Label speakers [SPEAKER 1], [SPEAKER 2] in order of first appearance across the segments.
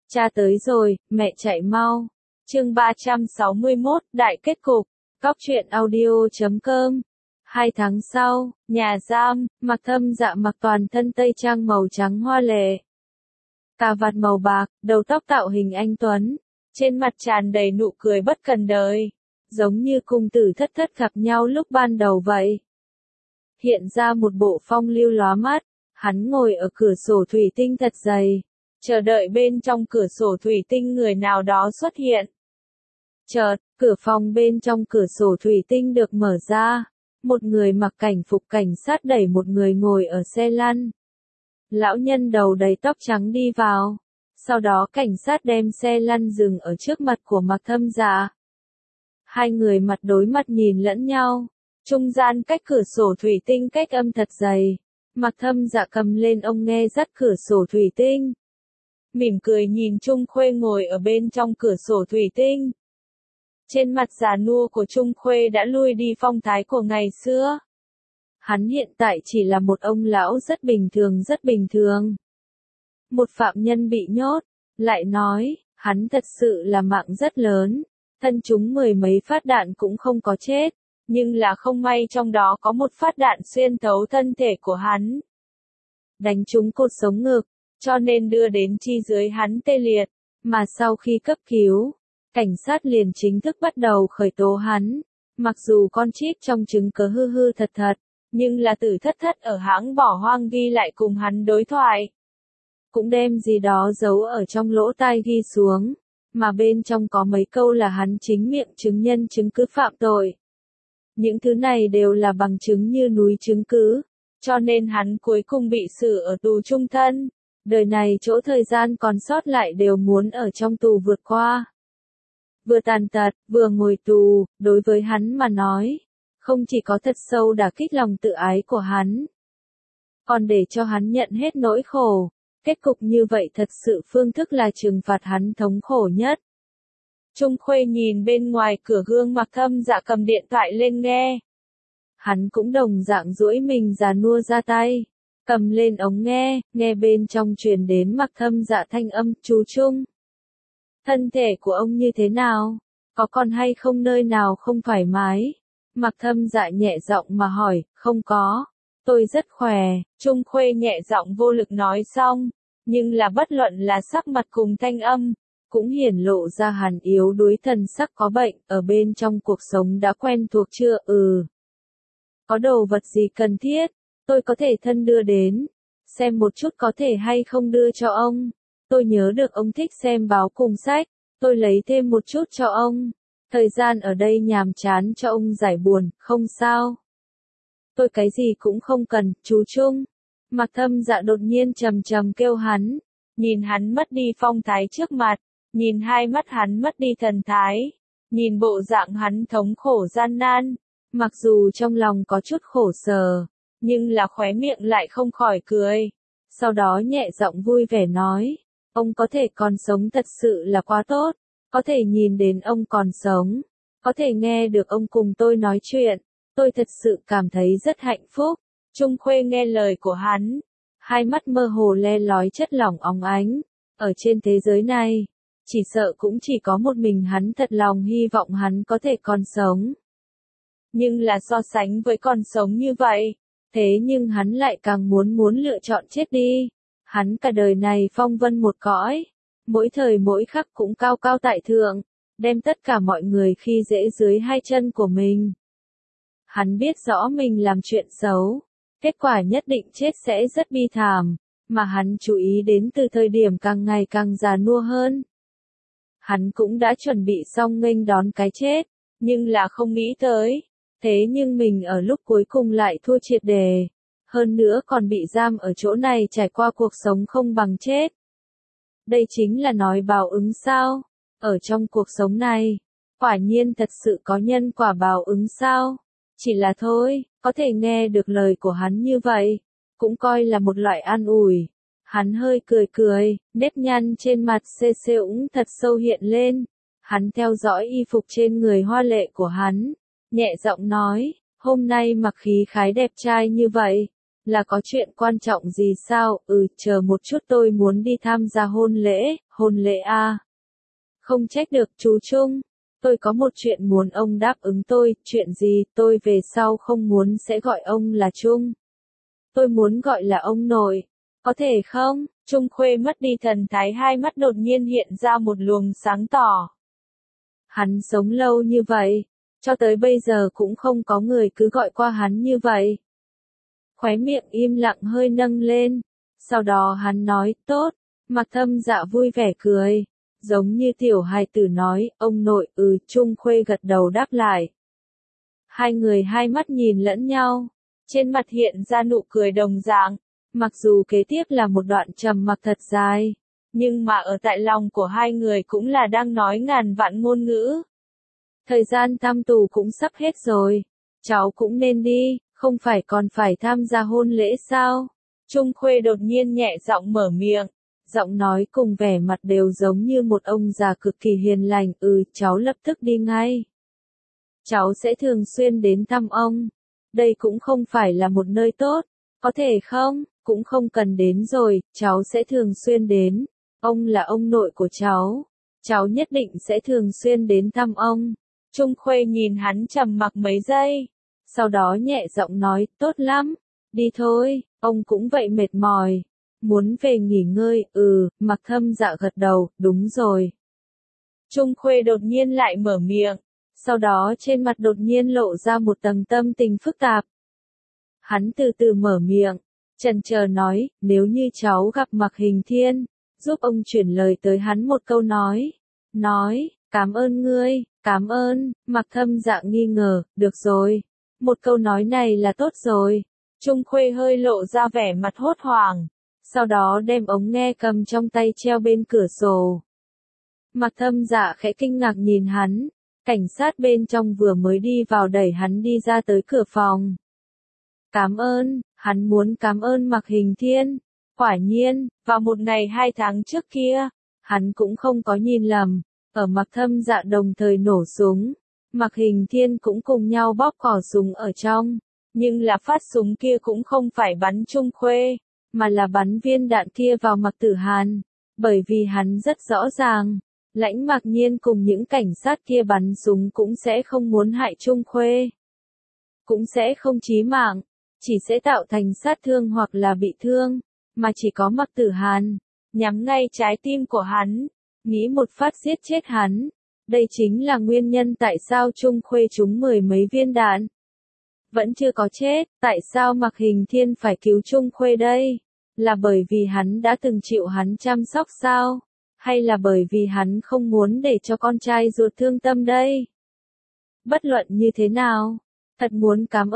[SPEAKER 1] Cha tới rồi, mẹ chạy mau. Chương 361, Đại kết cục. Góc truyện audio.com. 2 tháng sau, nhà giam, Mặc Thâm Dạ mặc toàn thân tây trang màu trắng hoa lệ. Cà vạt màu bạc, đầu tóc tạo hình anh tuấn, trên mặt tràn đầy nụ cười bất cần đời, giống như cung tử thất thất gặp nhau lúc ban đầu vậy. Hiện ra một bộ phong lưu lóa mắt, hắn ngồi ở cửa sổ thủy tinh thật dày, chờ đợi bên trong cửa sổ thủy tinh người nào đó xuất hiện. Chợt, cửa phòng bên trong cửa sổ thủy tinh được mở ra, một người mặc cảnh phục cảnh sát đẩy một người ngồi ở xe lăn. Lão nhân đầu đầy tóc trắng đi vào, sau đó cảnh sát đem xe lăn dừng ở trước mặt của Mặc Thâm Dạ. Hai người mặt đối mặt nhìn lẫn nhau, trung gian cách cửa sổ thủy tinh cách âm thật dày. Mặc Thâm Dạ cầm lên ông nghe dắt cửa sổ thủy tinh, mỉm cười nhìn Trung Khuê ngồi ở bên trong cửa sổ thủy tinh. Trên mặt già nua của Trung Khuê đã lui đi phong thái của ngày xưa. Hắn hiện tại chỉ là một ông lão rất bình thường rất bình thường. Một phạm nhân bị nhốt, lại nói, hắn thật sự là mạng rất lớn, thân chúng 10 mấy phát đạn cũng không có chết, nhưng là không may trong đó có một phát đạn xuyên thấu thân thể của hắn. Đánh trúng cột sống ngực, cho nên đưa đến chi dưới hắn tê liệt, mà sau khi cấp cứu, cảnh sát liền chính thức bắt đầu khởi tố hắn. Mặc dù con chip trong chứng cứ hư hư thật thật, nhưng là Tử Thất Thất ở hãng bỏ hoang ghi lại cùng hắn đối thoại. Cũng đem gì đó giấu ở trong lỗ tai ghi xuống, mà bên trong có mấy câu là hắn chính miệng chứng nhân chứng cứ phạm tội. Những thứ này đều là bằng chứng như núi chứng cứ, cho nên hắn cuối cùng bị xử ở tù chung thân. Đời này chỗ thời gian còn sót lại đều muốn ở trong tù vượt qua. Vừa tàn tật, vừa ngồi tù, đối với hắn mà nói, không chỉ có thật sâu đả kích lòng tự ái của hắn, còn để cho hắn nhận hết nỗi khổ. Kết cục như vậy thật sự phương thức là trừng phạt hắn thống khổ nhất. Trung Khuê nhìn bên ngoài cửa gương Mặc Thâm Dạ cầm điện thoại lên nghe. Hắn cũng đồng dạng duỗi mình già nua ra tay, cầm lên ống nghe, nghe bên trong truyền đến Mặc Thâm Dạ thanh âm, chú Trung. Thân thể của ông như thế nào? Có còn hay không nơi nào không thoải mái? Mặc Thâm Dạ nhẹ giọng mà hỏi, không có. Tôi rất khỏe, Trung Khuê nhẹ giọng vô lực nói xong, nhưng là bất luận là sắc mặt cùng thanh âm, cũng hiển lộ ra hẳn yếu đuối thần sắc có bệnh, ở bên trong cuộc sống đã quen thuộc chưa? Có đồ vật gì cần thiết, tôi có thể thân đưa đến, xem một chút có thể hay không đưa cho ông. Tôi nhớ được ông thích xem báo cùng sách, tôi lấy thêm một chút cho ông. Thời gian ở đây nhàm chán cho ông giải buồn, không sao. Tôi cái gì cũng không cần, chú Trung. Mặc Thâm Dạ đột nhiên trầm trầm kêu hắn, nhìn hắn mất đi phong thái trước mặt, nhìn hai mắt hắn mất đi thần thái, nhìn bộ dạng hắn thống khổ gian nan, mặc dù trong lòng có chút khổ sở, nhưng là khóe miệng lại không khỏi cười. Sau đó nhẹ giọng vui vẻ nói, ông có thể còn sống thật sự là quá tốt, có thể nhìn đến ông còn sống, có thể nghe được ông cùng tôi nói chuyện, tôi thật sự cảm thấy rất hạnh phúc. Trung Khuê nghe lời của hắn, hai mắt mơ hồ le lói chất lỏng óng ánh, ở trên thế giới này, chỉ sợ cũng chỉ có một mình hắn thật lòng hy vọng hắn có thể còn sống. Nhưng là so sánh với còn sống như vậy, thế nhưng hắn lại càng muốn lựa chọn chết đi. Hắn cả đời này phong vân một cõi, mỗi thời mỗi khắc cũng cao cao tại thượng, đem tất cả mọi người khi dễ dưới hai chân của mình. Hắn biết rõ mình làm chuyện xấu, kết quả nhất định chết sẽ rất bi thảm, mà hắn chú ý đến từ thời điểm càng ngày càng già nua hơn. Hắn cũng đã chuẩn bị xong nghênh đón cái chết, nhưng là không nghĩ tới, thế nhưng mình ở lúc cuối cùng lại thua triệt đề, hơn nữa còn bị giam ở chỗ này trải qua cuộc sống không bằng chết. Đây chính là nói báo ứng sao? Ở trong cuộc sống này, quả nhiên thật sự có nhân quả báo ứng sao? Chỉ là thôi, có thể nghe được lời của hắn như vậy, cũng coi là một loại an ủi. Hắn hơi cười cười, nếp nhăn trên mặt xê xê ũng thật sâu hiện lên. Hắn theo dõi y phục trên người hoa lệ của hắn, nhẹ giọng nói, hôm nay mặc khí khái đẹp trai như vậy, Là có chuyện quan trọng gì sao? Chờ một chút tôi muốn đi tham gia hôn lễ à? Không trách được chú Trung. Tôi có một chuyện muốn ông đáp ứng tôi, chuyện gì? Tôi về sau không muốn sẽ gọi ông là Trung. Tôi muốn gọi là ông nội. Có thể không? Trung Khuê mất đi thần thái, hai mắt đột nhiên hiện ra một luồng sáng tỏ. Hắn sống lâu như vậy, cho tới bây giờ cũng không có người cứ gọi qua hắn như vậy. Khóe miệng im lặng hơi nâng lên, sau đó hắn nói, tốt, Mạc Thâm Dạ vui vẻ cười, giống như tiểu hài tử nói, ông nội, Trung Khuê gật đầu đáp lại. Hai người hai mắt nhìn lẫn nhau, trên mặt hiện ra nụ cười đồng dạng, mặc dù kế tiếp là một đoạn trầm mặc thật dài, nhưng mà ở tại lòng của hai người cũng là đang nói ngàn vạn ngôn ngữ. Thời gian thăm tù cũng sắp hết rồi, cháu cũng nên đi, không phải còn phải tham gia hôn lễ sao? Trung Khuê đột nhiên nhẹ giọng mở miệng, giọng nói cùng vẻ mặt đều giống như một ông già cực kỳ hiền lành, cháu lập tức đi ngay. Cháu sẽ thường xuyên đến thăm ông. Đây cũng không phải là một nơi tốt, có thể không? Cũng không cần đến rồi, cháu sẽ thường xuyên đến. Ông là ông nội của cháu nhất định sẽ thường xuyên đến thăm ông. Trung Khuê nhìn hắn trầm mặc mấy giây, sau đó nhẹ giọng nói, tốt lắm, đi thôi, ông cũng vậy mệt mỏi, muốn về nghỉ ngơi, Mạc Thâm Dạ gật đầu, đúng rồi. Trung Khuê đột nhiên lại mở miệng, sau đó trên mặt đột nhiên lộ ra một tầng tâm tình phức tạp. Hắn từ từ mở miệng, chần chờ nói, nếu như cháu gặp Mạc Hình Thiên, giúp ông chuyển lời tới hắn một câu nói, cảm ơn ngươi, cảm ơn. Mạc Thâm Dạ nghi ngờ, được rồi, một câu nói này là tốt rồi. Trung Khuê hơi lộ ra vẻ mặt hốt hoảng, sau đó đem ống nghe cầm trong tay treo bên cửa sổ. Mạc Thâm Dạ khẽ kinh ngạc nhìn hắn, cảnh sát bên trong vừa mới đi vào đẩy hắn đi ra tới cửa phòng. Cảm ơn, hắn muốn cảm ơn Mạc Hình Thiên. Quả nhiên, vào một ngày 2 tháng trước kia, hắn cũng không có nhìn lầm, ở Mạc Thâm Dạ đồng thời nổ súng, Mạc Hình Thiên cũng cùng nhau bóp cò súng ở trong, nhưng là phát súng kia cũng không phải bắn Trung Khuê, mà là bắn viên đạn kia vào Mạc Tử Hàn, bởi vì hắn rất rõ ràng, Lãnh Mạc Nhiên cùng những cảnh sát kia bắn súng cũng sẽ không muốn hại Trung Khuê, cũng sẽ không chí mạng, chỉ sẽ tạo thành sát thương hoặc là bị thương, mà chỉ có Mạc Tử Hàn, nhắm ngay trái tim của hắn, nghĩ một phát giết chết hắn. Đây chính là nguyên nhân tại sao Trung Khuê trúng 10 mấy viên đạn. Vẫn chưa có chết, tại sao Mạc Hình Thiên phải cứu Trung Khuê đây? Là bởi vì hắn đã từng chịu hắn chăm sóc sao? Hay là bởi vì hắn không muốn để cho con trai ruột thương tâm đây? Bất luận như thế nào, thật muốn cảm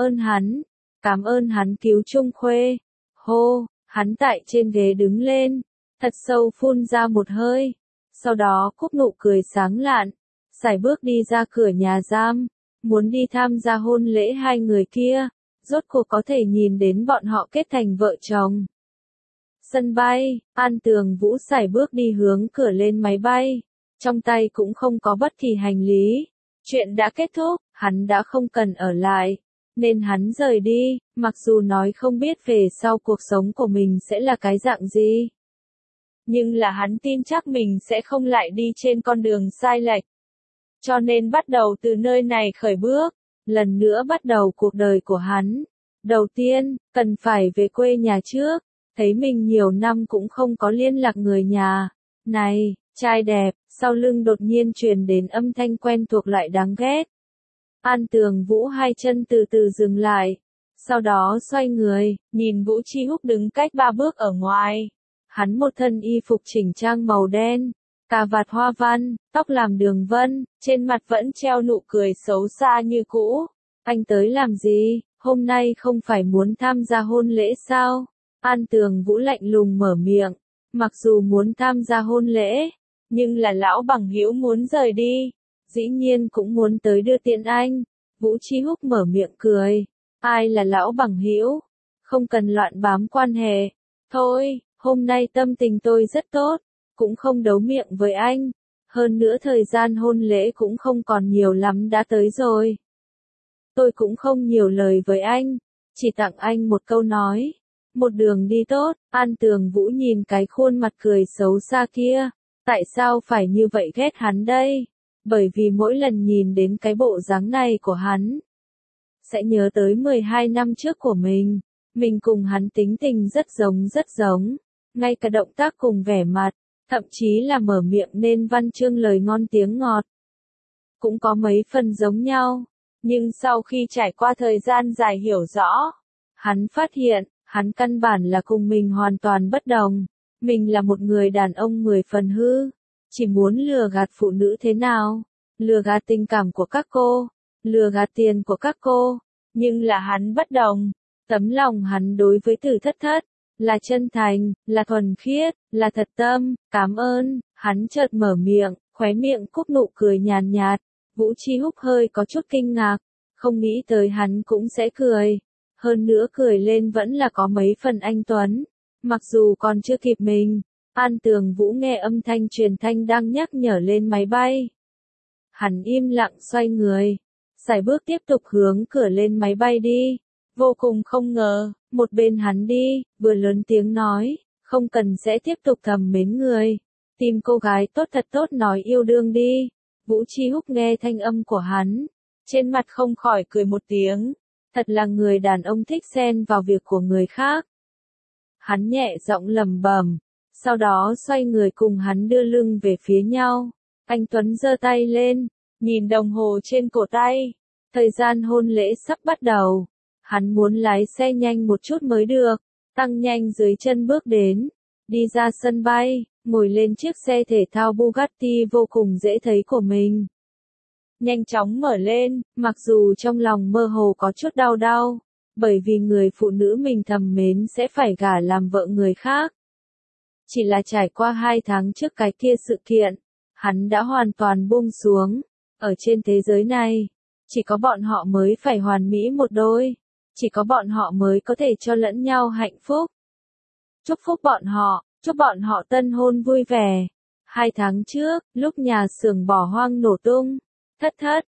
[SPEAKER 1] ơn hắn cứu Trung Khuê. Hô, hắn tại trên ghế đứng lên, thật sâu phun ra một hơi, sau đó cúp nụ cười sáng lạn, sải bước đi ra cửa nhà giam, muốn đi tham gia hôn lễ hai người kia, rốt cuộc có thể nhìn đến bọn họ kết thành vợ chồng. Sân bay, An Tường Vũ sải bước đi hướng cửa lên máy bay, trong tay cũng không có bất kỳ hành lý. Chuyện đã kết thúc, hắn đã không cần ở lại, nên hắn rời đi, mặc dù nói không biết về sau cuộc sống của mình sẽ là cái dạng gì. Nhưng là hắn tin chắc mình sẽ không lại đi trên con đường sai lệch. Cho nên bắt đầu từ nơi này khởi bước, lần nữa bắt đầu cuộc đời của hắn. Đầu tiên, cần phải về quê nhà trước, thấy mình nhiều năm cũng không có liên lạc người nhà. Này, trai đẹp, sau lưng đột nhiên truyền đến âm thanh quen thuộc lại đáng ghét. An Tường Vũ hai chân từ từ dừng lại, sau đó xoay người, nhìn Vũ Chi Húc đứng cách 3 bước ở ngoài. Hắn một thân y phục chỉnh trang màu đen, cà vạt hoa văn, tóc làm đường vân, trên mặt vẫn treo nụ cười xấu xa như cũ. Anh tới làm gì, hôm nay không phải muốn tham gia hôn lễ sao? An Tường Vũ lạnh lùng mở miệng, mặc dù muốn tham gia hôn lễ, nhưng là lão bằng hữu muốn rời đi, dĩ nhiên cũng muốn tới đưa tiễn anh. Vũ Chi Húc mở miệng cười, ai là lão bằng hữu? Không cần loạn bám quan hệ. Thôi, hôm nay tâm tình tôi rất tốt, cũng không đấu miệng với anh. Hơn nữa thời gian hôn lễ cũng không còn nhiều lắm đã tới rồi. Tôi cũng không nhiều lời với anh, chỉ tặng anh một câu nói, Một đường đi tốt, An Tường Vũ nhìn cái khuôn mặt cười xấu xa kia. Tại sao phải như vậy ghét hắn đây? Bởi vì mỗi lần nhìn đến cái bộ dáng này của hắn, sẽ nhớ tới 12 năm trước của mình. Mình cùng hắn tính tình rất giống. Ngay cả động tác cùng vẻ mặt, thậm chí là mở miệng nên văn chương lời ngon tiếng ngọt, cũng có mấy phần giống nhau. Nhưng sau khi trải qua thời gian dài hiểu rõ, hắn phát hiện, hắn căn bản là cùng mình hoàn toàn bất đồng. Mình là một người đàn ông 10 phần hư, chỉ muốn lừa gạt phụ nữ thế nào, lừa gạt tình cảm của các cô, lừa gạt tiền của các cô. Nhưng là hắn bất đồng, tấm lòng hắn đối với Từ Thất Thất, là chân thành, là thuần khiết, là thật tâm. Cảm ơn. Hắn chợt mở miệng, khóe miệng cúc nụ cười nhàn nhạt. Vũ Chi Húc hơi có chút kinh ngạc, không nghĩ tới hắn cũng sẽ cười. Hơn nữa cười lên vẫn là có mấy phần anh tuấn. Mặc dù còn chưa kịp mình, An Tường Vũ nghe âm thanh truyền thanh đang nhắc nhở lên máy bay. Hắn im lặng xoay người, sải bước tiếp tục hướng cửa lên máy bay đi. Vô cùng không ngờ, một bên hắn đi, vừa lớn tiếng nói, không cần sẽ tiếp tục thầm mến người. Tìm cô gái tốt thật tốt nói yêu đương đi. Vũ Chi Húc nghe thanh âm của hắn, trên mặt không khỏi cười một tiếng. Thật là người đàn ông thích xen vào việc của người khác. Hắn nhẹ giọng lẩm bẩm, sau đó xoay người cùng hắn đưa lưng về phía nhau. Anh Tuấn giơ tay lên, nhìn đồng hồ trên cổ tay. Thời gian hôn lễ sắp bắt đầu. Hắn muốn lái xe nhanh một chút mới được, tăng nhanh dưới chân bước đến. Đi ra sân bay, ngồi lên chiếc xe thể thao Bugatti vô cùng dễ thấy của mình. Nhanh chóng mở lên, mặc dù trong lòng mơ hồ có chút đau, bởi vì người phụ nữ mình thầm mến sẽ phải gả làm vợ người khác. Chỉ là trải qua 2 tháng trước cái kia sự kiện, hắn đã hoàn toàn buông xuống. Ở trên thế giới này, chỉ có bọn họ mới phải hoàn mỹ một đôi. Chỉ có bọn họ mới có thể cho lẫn nhau hạnh phúc. Chúc phúc bọn họ, chúc bọn họ tân hôn vui vẻ. 2 tháng trước, lúc nhà xưởng bỏ hoang nổ tung, Thất Thất,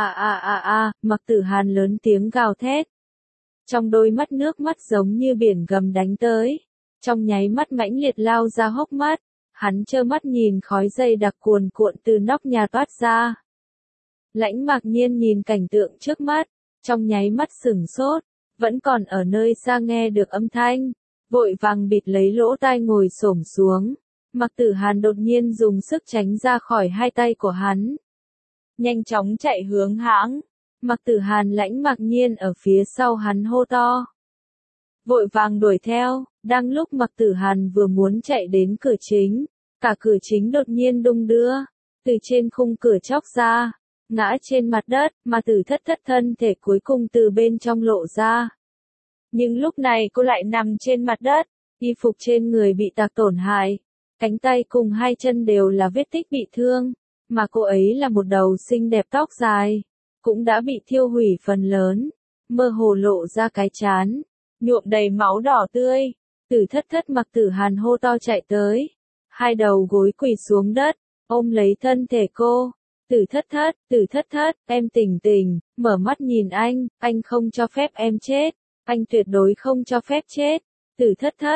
[SPEAKER 1] Mặc Tử Hàn lớn tiếng gào thét. Trong đôi mắt nước mắt giống như biển gầm đánh tới. Trong nháy mắt mãnh liệt lao ra hốc mắt, hắn trơ mắt nhìn khói dày đặc cuồn cuộn từ nóc nhà toát ra. Lãnh Mạc Nhiên nhìn cảnh tượng trước mắt, trong nháy mắt sửng sốt, vẫn còn ở nơi xa nghe được âm thanh, vội vàng bịt lấy lỗ tai ngồi xổm xuống. Mặc Tử Hàn đột nhiên dùng sức tránh ra khỏi hai tay của hắn, nhanh chóng chạy hướng hãng. Mặc Tử Hàn Lãnh Mạc Nhiên ở phía sau hắn hô to, vội vàng đuổi theo. Đang lúc Mặc Tử Hàn vừa muốn chạy đến cửa chính, cả cửa chính đột nhiên đung đưa, từ trên khung cửa chóc ra, ngã trên mặt đất, mà Từ Thất Thất thân thể cuối cùng từ bên trong lộ ra. Nhưng lúc này cô lại nằm trên mặt đất, y phục trên người bị tạc tổn hại, cánh tay cùng 2 chân đều là vết tích bị thương, mà cô ấy là một đầu xinh đẹp tóc dài, cũng đã bị thiêu hủy phần lớn, mơ hồ lộ ra cái trán, nhuộm đầy máu đỏ tươi. Từ Thất Thất Mặc Tử Hàn hô to chạy tới, 2 đầu gối quỳ xuống đất, ôm lấy thân thể cô. Từ Thất Thất, em tỉnh tỉnh, mở mắt nhìn anh không cho phép em chết, anh tuyệt đối không cho phép chết. Từ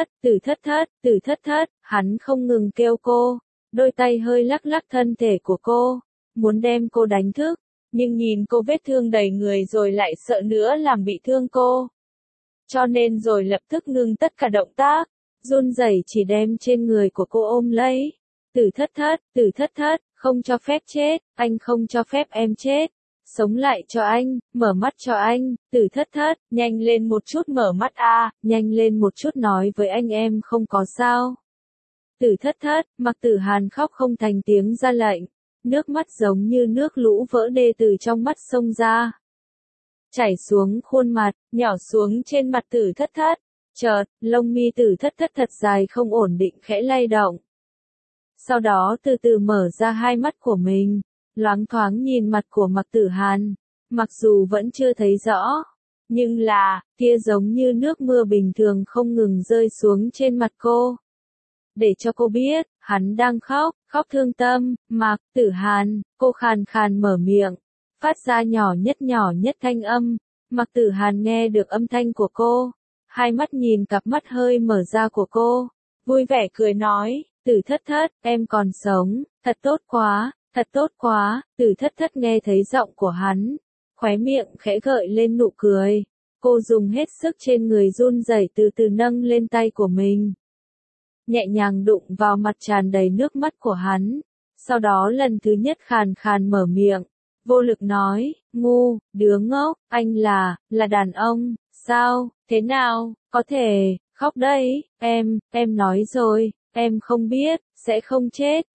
[SPEAKER 1] Thất Thất, hắn không ngừng kêu cô, đôi tay hơi lắc lắc thân thể của cô, muốn đem cô đánh thức, nhưng nhìn cô vết thương đầy người rồi lại sợ nữa làm bị thương cô. Cho nên rồi lập tức ngưng tất cả động tác, run rẩy chỉ đem trên người của cô ôm lấy. Từ Thất Thất, không cho phép chết, anh không cho phép em chết. Sống lại cho anh, mở mắt cho anh. Từ Thất Thất, nhanh lên một chút mở mắt nhanh lên một chút nói với anh em không có sao. Từ Thất Thất, Mặc Tử Hàn khóc không thành tiếng ra lệnh, nước mắt giống như nước lũ vỡ đê từ trong mắt xông ra, chảy xuống khuôn mặt, nhỏ xuống trên mặt Từ Thất Thất. Chợt, lông mi Từ Thất Thất thật dài không ổn định khẽ lay động. Sau đó từ từ mở ra hai mắt của mình, loáng thoáng nhìn mặt của Mặc Tử Hàn, mặc dù vẫn chưa thấy rõ, nhưng là, kia giống như nước mưa bình thường không ngừng rơi xuống trên mặt cô. Để cho cô biết, hắn đang khóc, khóc thương tâm. Mặc Tử Hàn, cô khàn khàn mở miệng, phát ra nhỏ nhất thanh âm. Mặc Tử Hàn nghe được âm thanh của cô, hai mắt nhìn cặp mắt hơi mở ra của cô, vui vẻ cười nói, Tử Thất Thất, em còn sống, thật tốt quá, thật tốt quá. Tử Thất Thất nghe thấy giọng của hắn, khóe miệng khẽ gợi lên nụ cười. Cô dùng hết sức trên người run rẩy từ từ nâng lên tay của mình, nhẹ nhàng đụng vào mặt tràn đầy nước mắt của hắn, sau đó lần thứ nhất khàn khàn mở miệng, vô lực nói, ngu, đứa ngốc, anh là đàn ông, sao, thế nào, có thể, khóc đấy, em nói rồi, em không biết, sẽ không chết,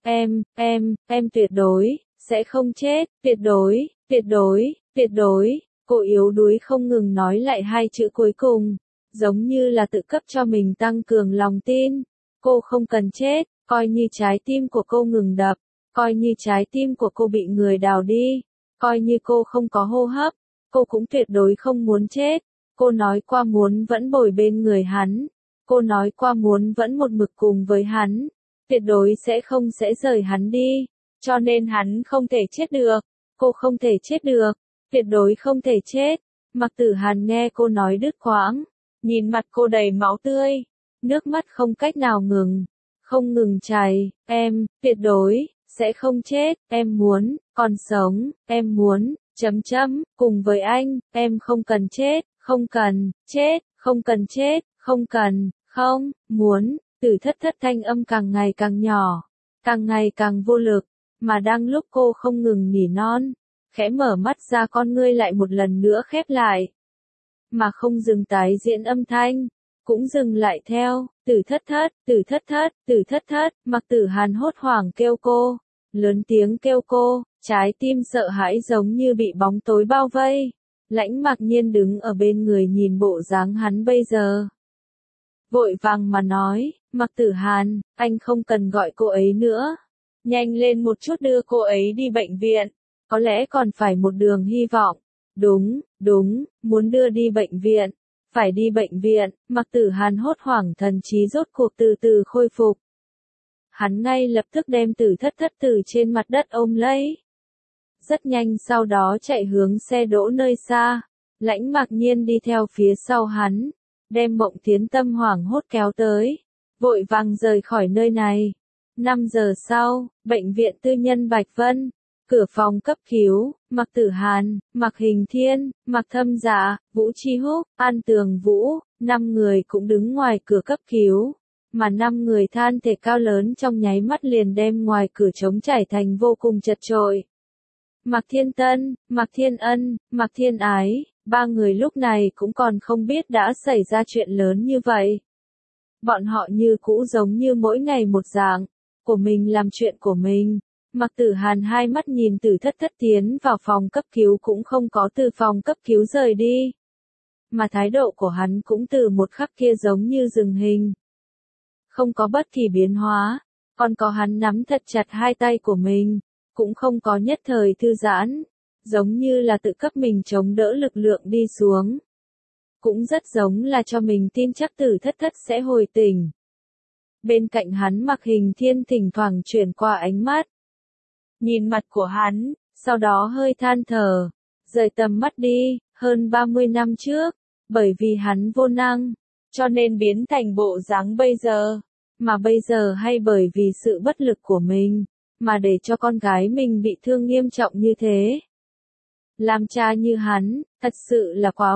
[SPEAKER 1] em tuyệt đối, sẽ không chết, tuyệt đối, tuyệt đối, tuyệt đối. Cô yếu đuối không ngừng nói lại hai chữ cuối cùng, giống như là tự cấp cho mình tăng cường lòng tin. Cô không cần chết, coi như trái tim của cô ngừng đập, coi như trái tim của cô bị người đào đi, coi như cô không có hô hấp, cô cũng tuyệt đối không muốn chết. Cô nói qua muốn vẫn bồi bên người hắn, cô nói qua muốn vẫn một mực cùng với hắn, tuyệt đối sẽ rời hắn đi, cho nên hắn không thể chết được, cô không thể chết được, tuyệt đối không thể chết. Mạc Tử Hàn nghe cô nói đứt quãng, nhìn mặt cô đầy máu tươi, nước mắt không cách nào ngừng, không ngừng chảy, em, tuyệt đối, sẽ không chết, em muốn, còn sống, em muốn, cùng với anh, em không cần chết, không cần, chết, không cần chết, không cần, không, muốn. Tử Thất Thất thanh âm càng ngày càng nhỏ, càng ngày càng vô lực, mà đang lúc cô không ngừng nỉ non, khẽ mở mắt ra con ngươi lại một lần nữa khép lại, mà không dừng tái diễn âm thanh, cũng dừng lại theo, Tử Thất Thất, Tử Thất Thất, Tử Thất Thất. Mạc Tử Hàn hốt hoảng kêu cô, lớn tiếng kêu cô, trái tim sợ hãi giống như bị bóng tối bao vây. Lãnh Mạc Nhiên đứng ở bên người nhìn bộ dáng hắn bây giờ, vội vàng mà nói, Mạc Tử Hàn, anh không cần gọi cô ấy nữa, nhanh lên một chút đưa cô ấy đi bệnh viện, có lẽ còn phải một đường hy vọng. Đúng, đúng, muốn đưa đi bệnh viện, phải đi bệnh viện. Mạc Tử Hàn hốt hoảng thần trí rốt cuộc từ từ khôi phục. Hắn ngay lập tức đem Tử Thất Thất từ trên mặt đất ôm lấy. Rất nhanh sau đó chạy hướng xe đỗ nơi xa. Lãnh Mạc Nhiên đi theo phía sau hắn, đem Mộng Thiến Tâm hoảng hốt kéo tới, vội vàng rời khỏi nơi này. 5 giờ sau, bệnh viện tư nhân Bạch Vân, cửa phòng cấp cứu, Mạc Tử Hàn, Mạc Hình Thiên, Mạc Thâm Dạ, Vũ Chi Húc, An Tường Vũ, 5 người cũng đứng ngoài cửa cấp cứu, mà 5 người than thể cao lớn trong nháy mắt liền đem ngoài cửa trống trải thành vô cùng chật chội. Mạc Thiên Tân, Mạc Thiên Ân, Mạc Thiên Ái, 3 người lúc này cũng còn không biết đã xảy ra chuyện lớn như vậy. Bọn họ như cũ giống như mỗi ngày một dạng, của mình làm chuyện của mình. Mạc Tử Hàn hai mắt nhìn Tử Thất Thất tiến vào phòng cấp cứu cũng không có từ phòng cấp cứu rời đi. Mà thái độ của hắn cũng từ một khắc kia giống như dừng hình, không có bất kỳ biến hóa, còn có hắn nắm thật chặt hai tay của mình, cũng không có nhất thời thư giãn, giống như là tự cấp mình chống đỡ lực lượng đi xuống. Cũng rất giống là cho mình tin chắc Tử Thất Thất sẽ hồi tỉnh. Bên cạnh hắn Mạc Hình Thiên thỉnh thoảng chuyển qua ánh mắt, nhìn mặt của hắn, sau đó hơi than thở, rời tầm mắt đi, hơn 30 năm trước, bởi vì hắn vô năng, cho nên biến thành bộ dáng bây giờ, mà bây giờ hay bởi vì sự bất lực của mình, mà để cho con gái mình bị thương nghiêm trọng như thế. Làm cha như hắn, thật sự là quá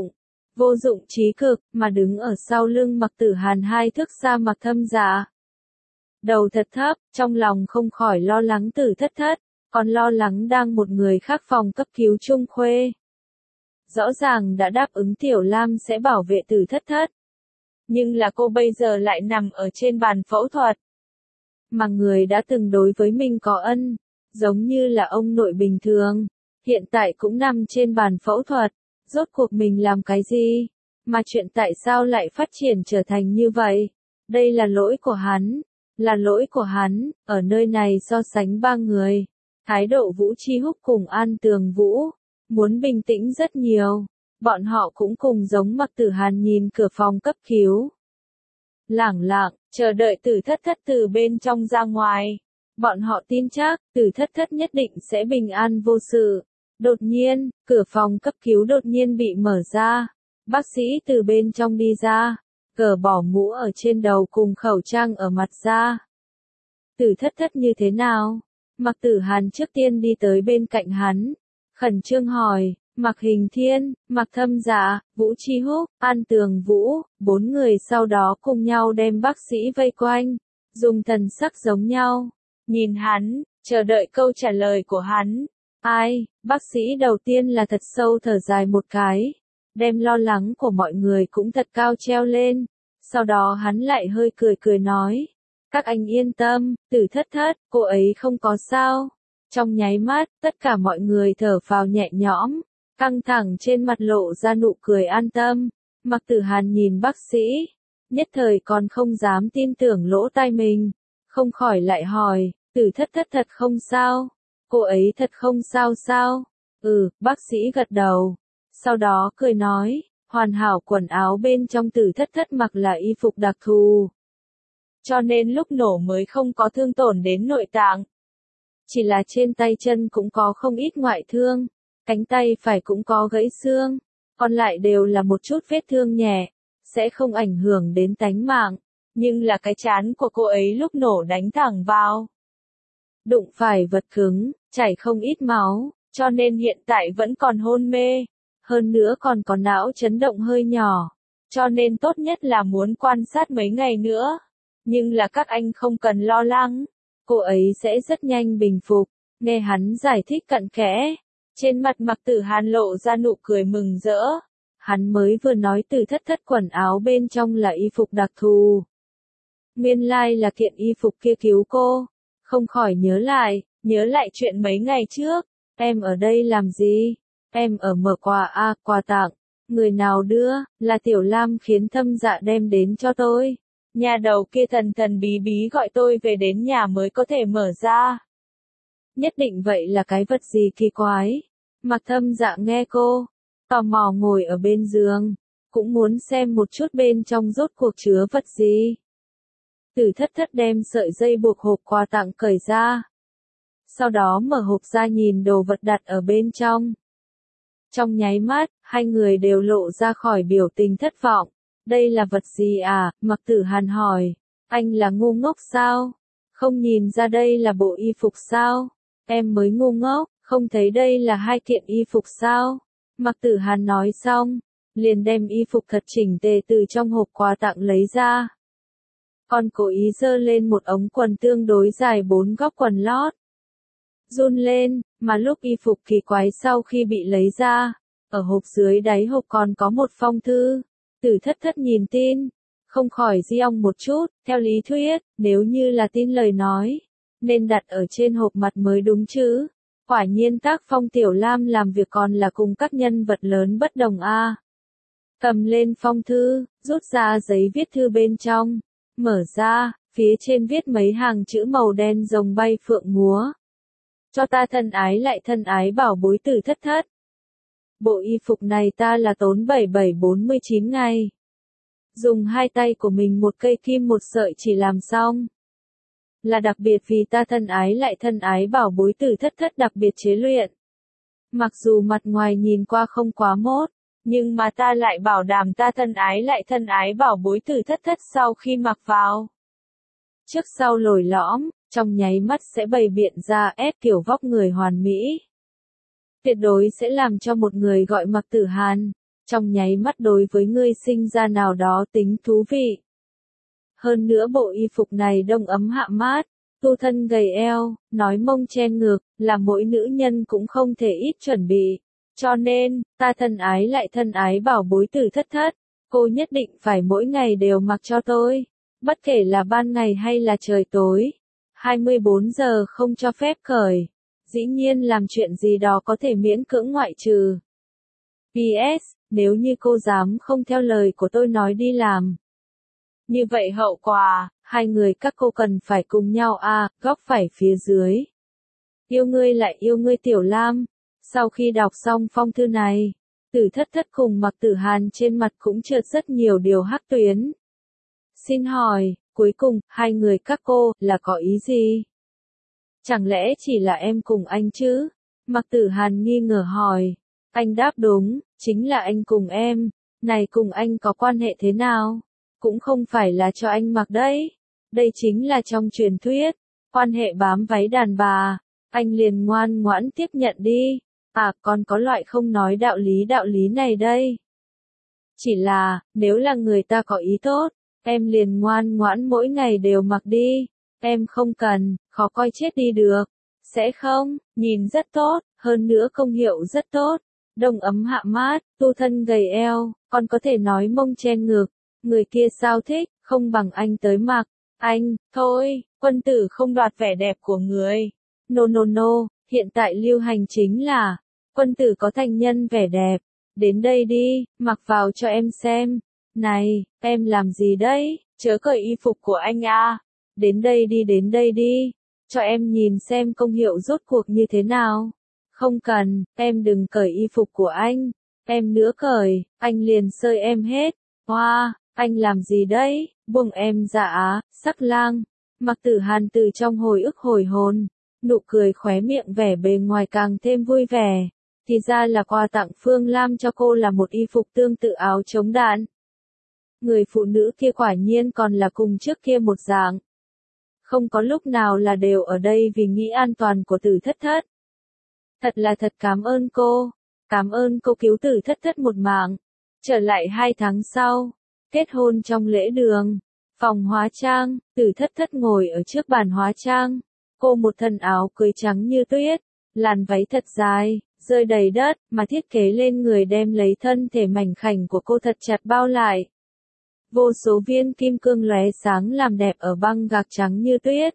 [SPEAKER 1] vô dụng trí cực, mà đứng ở sau lưng Mạc Tử Hàn hai thước xa Mạc Thâm Dạ. Đầu thật thấp, trong lòng không khỏi lo lắng Tử Thất Thất, còn lo lắng đang một người khác phòng cấp cứu Trung Khuê. Rõ ràng đã đáp ứng Tiểu Lam sẽ bảo vệ Tử Thất Thất, nhưng là cô bây giờ lại nằm ở trên bàn phẫu thuật. Mà người đã từng đối với mình có ân, giống như là ông nội bình thường, hiện tại cũng nằm trên bàn phẫu thuật. Rốt cuộc mình làm cái gì? Mà chuyện tại sao lại phát triển trở thành như vậy? Đây là lỗi của hắn. Là lỗi của hắn. Ở nơi này so sánh ba người, thái độ Vũ Chi Húc cùng An Tường Vũ muốn bình tĩnh rất nhiều. Bọn họ cũng cùng giống Mạc Tử Hàn nhìn cửa phòng cấp cứu, lẳng lặng chờ đợi Tử Thất Thất từ bên trong ra ngoài. Bọn họ tin chắc Tử Thất Thất nhất định sẽ bình an vô sự. Đột nhiên, cửa phòng cấp cứu đột nhiên bị mở ra. Bác sĩ từ bên trong đi ra, cởi bỏ mũ ở trên đầu cùng khẩu trang ở mặt ra. Tử Thất Thất như thế nào? Mạc Tử Hàn trước tiên đi tới bên cạnh hắn, khẩn trương hỏi. Mạc Hình Thiên, Mạc Thâm Dạ, Vũ Chi Húc, An Tường Vũ, 4 người sau đó cùng nhau đem bác sĩ vây quanh, dùng thần sắc giống nhau, nhìn hắn, chờ đợi câu trả lời của hắn. Ai, bác sĩ đầu tiên là thật sâu thở dài một cái, đem lo lắng của mọi người cũng thật cao treo lên, sau đó hắn lại hơi cười cười nói, các anh yên tâm, Tử Thất Thất, cô ấy không có sao. Trong nháy mắt, tất cả mọi người thở phào nhẹ nhõm, căng thẳng trên mặt lộ ra nụ cười an tâm. Mạc Tử Hàn nhìn bác sĩ, nhất thời còn không dám tin tưởng lỗ tai mình, không khỏi lại hỏi, Tử Thất Thất thật không sao? Cô ấy thật không sao sao? Bác sĩ gật đầu, sau đó cười nói, hoàn hảo quần áo bên trong Tử Thất Thất mặc là y phục đặc thù, cho nên lúc nổ mới không có thương tổn đến nội tạng. Chỉ là trên tay chân cũng có không ít ngoại thương, cánh tay phải cũng có gãy xương, còn lại đều là một chút vết thương nhẹ, sẽ không ảnh hưởng đến tánh mạng, nhưng là cái trán của cô ấy lúc nổ đánh thẳng vào. Đụng phải vật cứng, chảy không ít máu, cho nên hiện tại vẫn còn hôn mê, hơn nữa còn có não chấn động hơi nhỏ, cho nên tốt nhất là muốn quan sát mấy ngày nữa. Nhưng là các anh không cần lo lắng, cô ấy sẽ rất nhanh bình phục. Nghe hắn giải thích cặn kẽ, trên mặt Mạc Tử Hàn lộ ra nụ cười mừng rỡ. Hắn mới vừa nói Tử Thất Thất quần áo bên trong là y phục đặc thù. Nguyên lai là kiện y phục kia cứu cô, không khỏi nhớ lại chuyện mấy ngày trước. Em ở đây làm gì? Em ở mở quà quà tặng. Người nào đưa? Là Tiểu Lam khiến Thâm Dạ đem đến cho tôi. Nhà đầu kia thần thần bí bí gọi tôi về đến nhà mới có thể mở ra. Nhất định vậy là cái vật gì kỳ quái. Mạc Thâm Dạ nghe cô, tò mò ngồi ở bên giường, cũng muốn xem một chút bên trong rốt cuộc chứa vật gì. Tử Thất Thất đem sợi dây buộc hộp quà tặng cởi ra. Sau đó mở hộp ra nhìn đồ vật đặt ở bên trong. Trong nháy mắt, hai người đều lộ ra khỏi biểu tình thất vọng. Đây là vật gì à? Mạc Tử Hàn hỏi. Anh là ngu ngốc sao? Không nhìn ra đây là bộ y phục sao? Em mới ngu ngốc, không thấy đây là hai kiện y phục sao? Mạc Tử Hàn nói xong, liền đem y phục thật chỉnh tề từ trong hộp quà tặng lấy ra. Còn cố ý giơ lên một ống quần tương đối dài 4 góc quần lót. Run lên, mà lúc y phục kỳ quái sau khi bị lấy ra, ở hộp dưới đáy hộp còn có một phong thư. Tử Thất Thất nhìn tin, không khỏi di ong một chút, theo lý thuyết, nếu như là tin lời nói, nên đặt ở trên hộp mặt mới đúng chứ. Quả nhiên tác phong Tiểu Lam làm việc còn là cùng các nhân vật lớn bất đồng a. Cầm lên phong thư, rút ra giấy viết thư bên trong, mở ra, phía trên viết mấy hàng chữ màu đen rồng bay phượng múa. Cho ta thân ái lại thân ái bảo bối Tử Thất Thất. Bộ y phục này ta là tốn 7749 ngày. Dùng hai tay của mình một cây kim một sợi chỉ làm xong. Là đặc biệt vì ta thân ái lại thân ái bảo bối Tử Thất Thất đặc biệt chế luyện. Mặc dù mặt ngoài nhìn qua không quá mốt, nhưng mà ta lại bảo đảm ta thân ái lại thân ái bảo bối Tử Thất Thất sau khi mặc vào. Trước sau lồi lõm, trong nháy mắt sẽ bày biện ra ép kiểu vóc người hoàn mỹ. Tuyệt đối sẽ làm cho một người gọi Mạc Tử Hàn, trong nháy mắt đối với ngươi sinh ra nào đó tính thú vị. Hơn nữa bộ y phục này đông ấm hạ mát, tu thân gầy eo, nói mông chen ngực, là mỗi nữ nhân cũng không thể ít chuẩn bị. Cho nên, ta thân ái lại thân ái bảo bối Tử Thất Thất, cô nhất định phải mỗi ngày đều mặc cho tôi, bất kể là ban ngày hay là trời tối. 24 giờ không cho phép cởi. Dĩ nhiên làm chuyện gì đó có thể miễn cưỡng ngoại trừ. PS, nếu như cô dám không theo lời của tôi nói đi làm. Như vậy hậu quả, hai người các cô cần phải cùng nhau góc phải phía dưới. Yêu ngươi lại yêu ngươi Tiểu Lam. Sau khi đọc xong phong thư này, Tử Thất Thất cùng Mạc Tử Hàn trên mặt cũng trượt rất nhiều điều hắc tuyến. Xin hỏi, cuối cùng, hai người các cô, là có ý gì? Chẳng lẽ chỉ là em cùng anh chứ? Mạc Tử Hàn nghi ngờ hỏi. Anh đáp đúng, chính là anh cùng em. Này cùng anh có quan hệ thế nào? Cũng không phải là cho anh mặc đấy. Đây chính là trong truyền thuyết, quan hệ bám váy đàn bà. Anh liền ngoan ngoãn tiếp nhận đi. À, còn có loại không nói đạo lý này đây. Chỉ là, nếu là người ta có ý tốt, em liền ngoan ngoãn mỗi ngày đều mặc đi. Em không cần, khó coi chết đi được. Sẽ không, nhìn rất tốt, hơn nữa công hiệu rất tốt. Đông ấm hạ mát, tu thân gầy eo, còn có thể nói mông chen ngực. Người kia sao thích, không bằng anh tới mặc. Anh, thôi, quân tử không đoạt vẻ đẹp của người. No, hiện tại lưu hành chính là, quân tử có thành nhân vẻ đẹp. Đến đây đi, mặc vào cho em xem. Này, em làm gì đấy, chớ cởi y phục của anh à. Đến đây đi, cho em nhìn xem công hiệu rốt cuộc như thế nào. Không cần, em đừng cởi y phục của anh. Em nữa cởi, anh liền sơi em hết. Hoa, anh làm gì đấy, buông em ra á, sắc lang. Mặc Tử Hàn từ trong hồi ức hồi hồn, nụ cười khóe miệng vẻ bề ngoài càng thêm vui vẻ. Thì ra là quà tặng Phương Lam cho cô là một y phục tương tự áo chống đạn. Người phụ nữ kia quả nhiên còn là cùng trước kia một dạng. Không có lúc nào là đều ở đây vì nghĩ an toàn của Tử Thất Thất. Thật cảm ơn cô cứu Tử Thất Thất một mạng. Trở lại 2 tháng sau, kết hôn trong lễ đường, phòng hóa trang, Tử Thất Thất ngồi ở trước bàn hóa trang. Cô một thân áo cưới trắng như tuyết, làn váy thật dài, rơi đầy đất, mà thiết kế lên người đem lấy thân thể mảnh khảnh của cô thật chặt bao lại. Vô số viên kim cương lóe sáng làm đẹp ở băng gạc trắng như tuyết.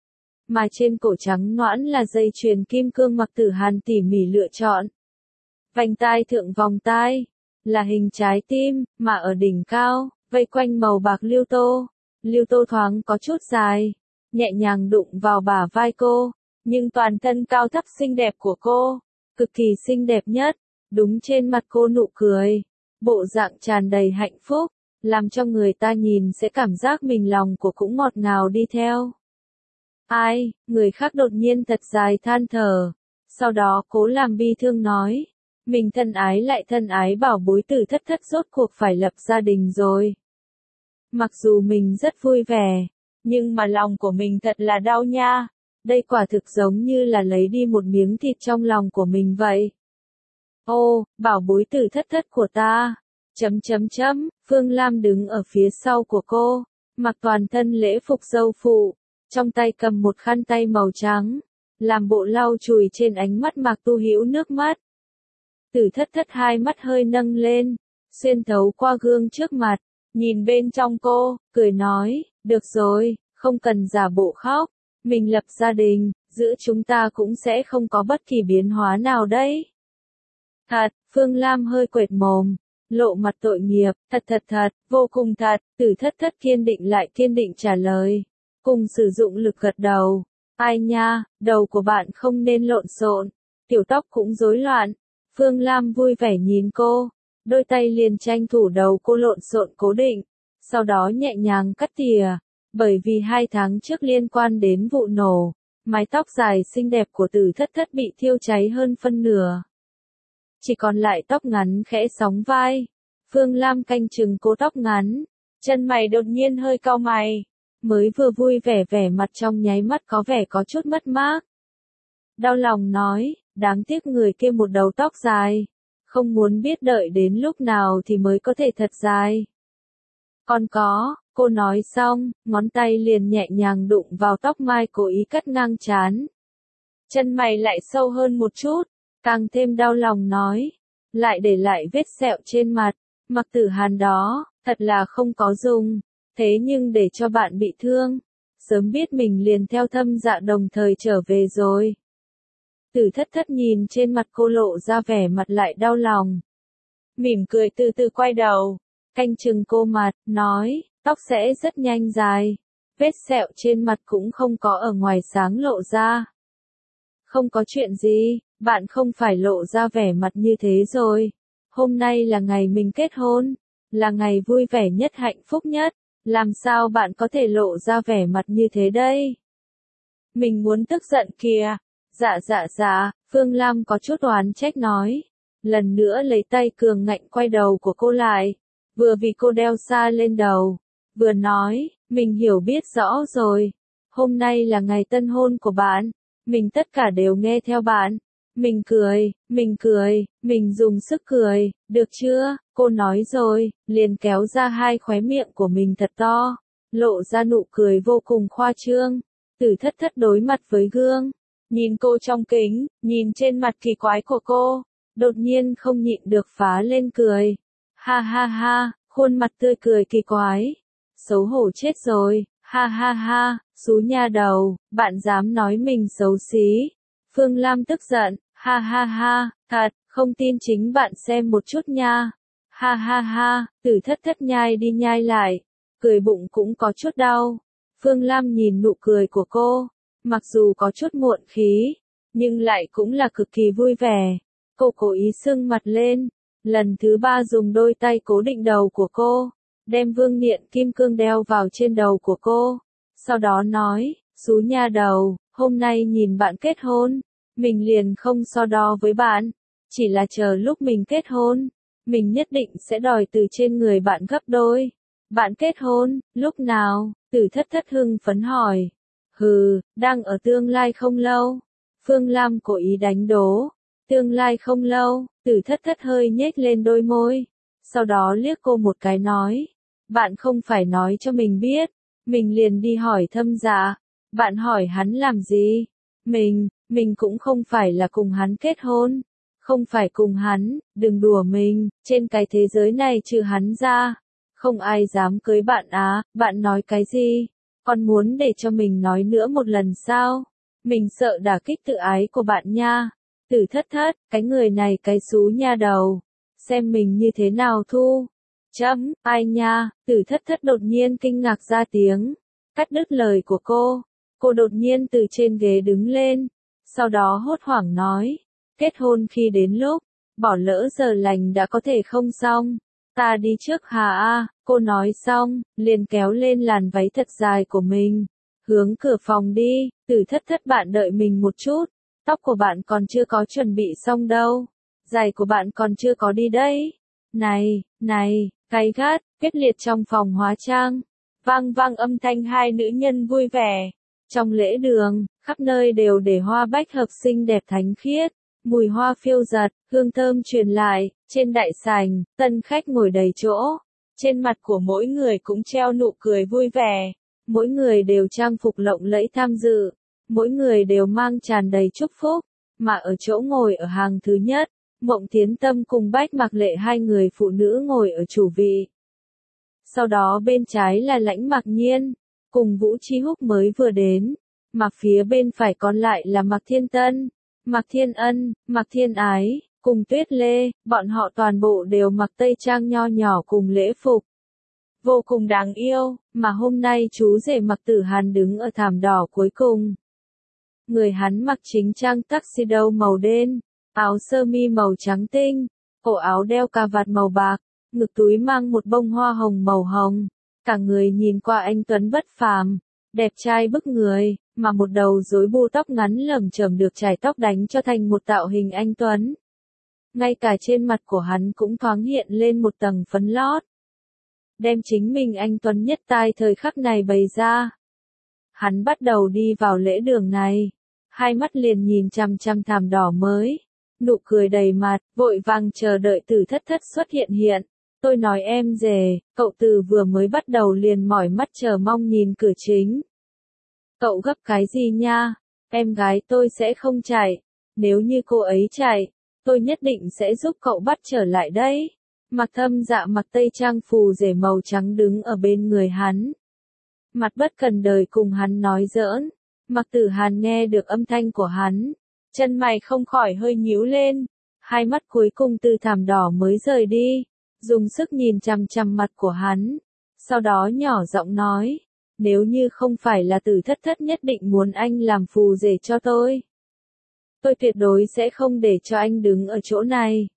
[SPEAKER 1] Mà trên cổ trắng nõn là dây chuyền kim cương Mặc Tử Hàn tỉ mỉ lựa chọn. Vành tai thượng vòng tai, là hình trái tim, mà ở đỉnh cao, vây quanh màu bạc lưu tô. Lưu tô thoáng có chút dài, nhẹ nhàng đụng vào bả vai cô, nhưng toàn thân cao thấp xinh đẹp của cô, cực kỳ xinh đẹp nhất, đúng trên mặt cô nụ cười, bộ dạng tràn đầy hạnh phúc, làm cho người ta nhìn sẽ cảm giác mình lòng của cũng ngọt ngào đi theo. Ai, người khác đột nhiên thật dài than thở, sau đó cố làm bi thương nói, mình thân ái bảo bối Tử Thất Thất rốt cuộc phải lập gia đình rồi. Mặc dù mình rất vui vẻ, nhưng mà lòng của mình thật là đau nha, đây quả thực giống như là lấy đi một miếng thịt trong lòng của mình vậy. Ô, bảo bối Tử Thất Thất của ta. Phương Lam đứng ở phía sau của cô, mặc toàn thân lễ phục dâu phụ, trong tay cầm một khăn tay màu trắng, làm bộ lau chùi trên ánh mắt Mạc Tu Hữu nước mắt. Tử Thất Thất hai mắt hơi nâng lên, xuyên thấu qua gương trước mặt, nhìn bên trong cô, cười nói, được rồi, không cần giả bộ khóc, mình lập gia đình, giữa chúng ta cũng sẽ không có bất kỳ biến hóa nào đấy. Thật, Phương Lam hơi quệt mồm, lộ mặt tội nghiệp, thật, vô cùng thật, Tử Thất Thất kiên định trả lời, cùng sử dụng lực gật đầu. Ai nha, đầu của bạn không nên lộn xộn, tiểu tóc cũng rối loạn. Phương Lam vui vẻ nhìn cô, đôi tay liền tranh thủ đầu cô lộn xộn cố định, sau đó nhẹ nhàng cắt tỉa, bởi vì 2 tháng trước liên quan đến vụ nổ, mái tóc dài xinh đẹp của Tử Thất Thất bị thiêu cháy hơn phân nửa. Chỉ còn lại tóc ngắn khẽ sóng vai. Phương Lam canh chừng cô tóc ngắn, chân mày đột nhiên hơi cau mày, mới vừa vui vẻ vẻ mặt trong nháy mắt có vẻ có chút mất mát. Đau lòng nói, đáng tiếc người kia một đầu tóc dài, không muốn biết đợi đến lúc nào thì mới có thể thật dài. Còn có, cô nói xong, ngón tay liền nhẹ nhàng đụng vào tóc mai cố ý cắt ngang trán. Chân mày lại sâu hơn một chút, càng thêm đau lòng nói, lại để lại vết sẹo trên mặt, Mặc Tử Hàn đó, thật là không có dùng, thế nhưng để cho bạn bị thương, sớm biết mình liền theo Thâm Dạ đồng thời trở về rồi. Tử Thất Thất nhìn trên mặt cô lộ ra vẻ mặt lại đau lòng. Mỉm cười từ từ quay đầu, canh chừng cô mặt, nói, tóc sẽ rất nhanh dài, vết sẹo trên mặt cũng không có ở ngoài sáng lộ ra. Không có chuyện gì, bạn không phải lộ ra vẻ mặt như thế rồi. Hôm nay là ngày mình kết hôn, là ngày vui vẻ nhất hạnh phúc nhất, làm sao bạn có thể lộ ra vẻ mặt như thế đây? Mình muốn tức giận kìa. Dạ, Phương Lam có chút oán trách nói. lần nữa lấy tay cường ngạnh quay đầu của cô lại, vừa vì cô đeo xa lên đầu, vừa nói, mình hiểu biết rõ rồi, hôm nay là ngày tân hôn của bạn, mình tất cả đều nghe theo bạn. Mình dùng sức cười, được chưa, cô nói rồi, liền kéo ra hai khóe miệng của mình thật to, lộ ra nụ cười vô cùng khoa trương. Tử Thất Thất đối mặt với gương, nhìn cô trong kính, nhìn trên mặt kỳ quái của cô, đột nhiên không nhịn được phá lên cười. Ha ha ha, khuôn mặt tươi cười kỳ quái. Xấu hổ chết rồi, ha ha ha, xú nha đầu, bạn dám nói mình xấu xí. Phương Lam tức giận, ha ha ha, thật, không tin chính bạn xem một chút nha. Ha ha ha, Tử Thất Thất nhai đi nhai lại, cười bụng cũng có chút đau. Phương Lam nhìn nụ cười của cô, mặc dù có chút muộn khí, nhưng lại cũng là cực kỳ vui vẻ. Cô cố ý sưng mặt lên, lần thứ ba dùng đôi tay cố định đầu của cô, đem vương miện kim cương đeo vào trên đầu của cô. Sau đó nói, xú nha đầu, hôm nay nhìn bạn kết hôn, mình liền không so đo với bạn, chỉ là chờ lúc mình kết hôn, mình nhất định sẽ đòi từ trên người bạn gấp đôi. Bạn kết hôn, lúc nào? Tử Thất Thất hưng phấn hỏi. Đang ở tương lai không lâu. Phương Lam cố ý đánh đố. Tương lai không lâu, Tử Thất Thất hơi nhếch lên đôi môi. Sau đó liếc cô một cái nói. Bạn không phải nói cho mình biết. Mình liền đi hỏi Thâm Dạ. Bạn hỏi hắn làm gì? Mình cũng không phải là cùng hắn kết hôn. Không phải cùng hắn, đừng đùa mình, trên cái thế giới này trừ hắn ra. Không ai dám cưới bạn á, bạn nói cái gì? Còn muốn để cho mình nói nữa một lần sao? Mình sợ đả kích tự ái của bạn nha. Tử Thất Thất, cái người này cái xú nha đầu. Xem mình như thế nào thu. Ai nha, Tử Thất Thất đột nhiên kinh ngạc ra tiếng. Cắt đứt lời của cô. Cô đột nhiên từ trên ghế đứng lên. Sau đó hốt hoảng nói. Kết hôn khi đến lúc, bỏ lỡ giờ lành đã có thể không xong. Ta đi trước hà a, cô nói xong, liền kéo lên làn váy thật dài của mình. Hướng cửa phòng đi, Tử Thất Thất bạn đợi mình một chút. Tóc của bạn còn chưa có chuẩn bị xong đâu. Giày của bạn còn chưa có đi đấy. Này, gay gắt, quyết liệt trong phòng hóa trang. Vang vang âm thanh hai nữ nhân vui vẻ. Trong lễ đường, khắp nơi đều để hoa bách hợp xinh đẹp thánh khiết. Mùi hoa phiêu dật, hương thơm truyền lại, trên đại sảnh, tân khách ngồi đầy chỗ. Trên mặt của mỗi người cũng treo nụ cười vui vẻ. Mỗi người đều trang phục lộng lẫy tham dự. Mỗi người đều mang tràn đầy chúc phúc. Mà ở chỗ ngồi ở hàng thứ nhất, Mộng Thiến Tâm cùng Bách Mạc Lệ hai người phụ nữ ngồi ở chủ vị. Sau đó bên trái là Lãnh Mạc Nhiên, cùng Vũ Chi Húc mới vừa đến. Mà phía bên phải còn lại là Mạc Thiên Tân, Mạc Thiên Ân, Mạc Thiên Ái, cùng Tuyết Lê, bọn họ toàn bộ đều mặc tây trang nho nhỏ cùng lễ phục. Vô cùng đáng yêu, mà hôm nay chú rể Mạc Tử Hàn đứng ở thảm đỏ cuối cùng. Người hắn mặc chính trang tuxedo màu đen, áo sơ mi màu trắng tinh, cổ áo đeo cà vạt màu bạc, ngực túi mang một bông hoa hồng màu hồng. Cả người nhìn qua anh tuấn bất phàm, đẹp trai bức người, mà một đầu rối bù tóc ngắn lởm chởm được chải tóc đánh cho thành một tạo hình anh tuấn. Ngay cả trên mặt của hắn cũng thoáng hiện lên một tầng phấn lót. Đem chính mình anh tuấn nhất tai thời khắc này bày ra. Hắn bắt đầu đi vào lễ đường này, hai mắt liền nhìn chằm chằm thảm đỏ mới, nụ cười đầy mặt, vội vàng chờ đợi Tử Thất Thất xuất hiện. Tôi nói em rể, cậu từ vừa mới bắt đầu liền mỏi mắt chờ mong nhìn cửa chính. Cậu gấp cái gì nha, em gái tôi sẽ không chạy, nếu như cô ấy chạy, tôi nhất định sẽ giúp cậu bắt trở lại đấy. Mạc Thâm Dạ mặc tây trang phù rể màu trắng đứng ở bên người hắn. Mặt bất cần đời cùng hắn nói giỡn. Mạc Tử Hàn nghe được âm thanh của hắn, chân mày không khỏi hơi nhíu lên. Hai mắt cuối cùng từ thảm đỏ mới rời đi, dùng sức nhìn chằm chằm mặt của hắn. Sau đó nhỏ giọng nói, nếu như không phải là Tử Thất Thất nhất định muốn anh làm phù rể cho tôi tuyệt đối sẽ không để cho anh đứng ở chỗ này.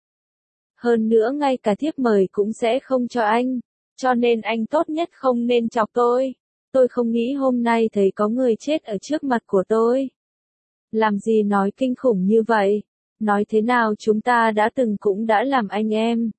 [SPEAKER 1] Hơn nữa ngay cả thiếp mời cũng sẽ không cho anh, cho nên anh tốt nhất không nên chọc tôi. Tôi không nghĩ hôm nay thấy có người chết ở trước mặt của tôi. Làm gì nói kinh khủng như vậy? nói thế nào chúng ta đã từng cũng đã làm anh em.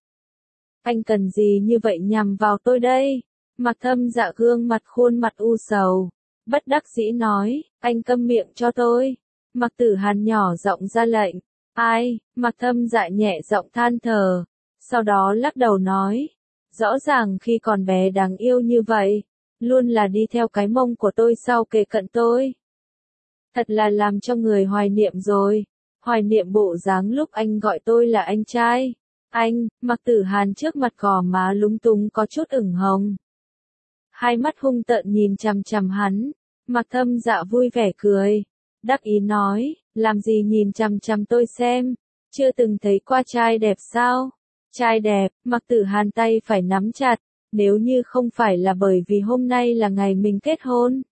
[SPEAKER 1] Anh cần gì như vậy nhằm vào tôi đây? Mạc Thâm Dạ gương mặt khuôn mặt u sầu, bất đắc dĩ nói, anh câm miệng cho tôi. Mạc Tử Hàn nhỏ giọng ra lệnh, ai? Mạc Thâm Dạ nhẹ giọng than thở, sau đó lắc đầu nói, rõ ràng khi còn bé đáng yêu như vậy, luôn là đi theo cái mông của tôi sau kề cận tôi. Thật là làm cho người hoài niệm rồi, hoài niệm bộ dáng lúc anh gọi tôi là anh trai. Anh, Mạc Tử Hàn trước mặt gò má lúng túng có chút ửng hồng. Hai mắt hung tợn nhìn chằm chằm hắn, Mạc Thâm Dạ vui vẻ cười, đắc ý nói, làm gì nhìn chằm chằm tôi xem, chưa từng thấy qua trai đẹp sao? Trai đẹp, Mạc Tử Hàn tay phải nắm chặt, nếu như không phải là bởi vì hôm nay là ngày mình kết hôn.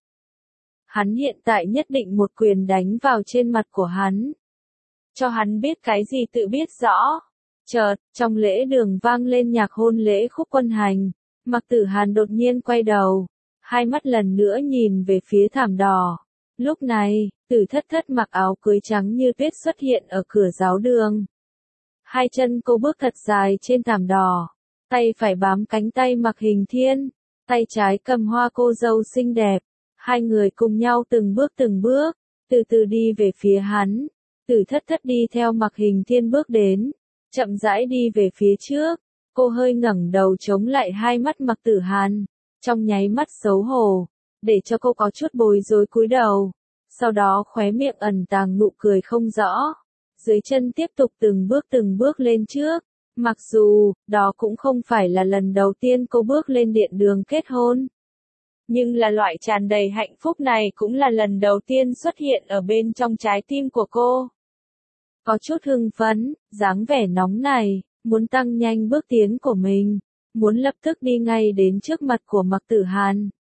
[SPEAKER 1] Hắn hiện tại nhất định một quyền đánh vào trên mặt của hắn. Cho hắn biết cái gì tự biết rõ. Chợt, trong lễ đường vang lên nhạc hôn lễ khúc quân hành. Mạc Tử Hàn đột nhiên quay đầu, hai mắt lần nữa nhìn về phía thảm đỏ. Lúc này, Tử Thất Thất mặc áo cưới trắng như tuyết xuất hiện ở cửa giáo đường. Hai chân cô bước thật dài trên thảm đỏ, tay phải bám cánh tay Mạc Hình Thiên, tay trái cầm hoa cô dâu xinh đẹp. Hai người cùng nhau từng bước, từ từ đi về phía hắn. Tử Thất Thất đi theo Mạc Hình Thiên bước đến, chậm rãi đi về phía trước. Cô hơi ngẩng đầu chống lại hai mắt Mạc Tử Hàn, trong nháy mắt xấu hổ, để cho cô có chút bối rối cúi đầu. Sau đó khóe miệng ẩn tàng nụ cười không rõ. Dưới chân tiếp tục từng bước lên trước. Mặc dù, đó cũng không phải là lần đầu tiên cô bước lên điện đường kết hôn. Nhưng là loại tràn đầy hạnh phúc này cũng là lần đầu tiên xuất hiện ở bên trong trái tim của cô. Có chút hưng phấn, dáng vẻ nóng này, muốn tăng nhanh bước tiến của mình, muốn lập tức đi ngay đến trước mặt của Mạc Tử Hàn.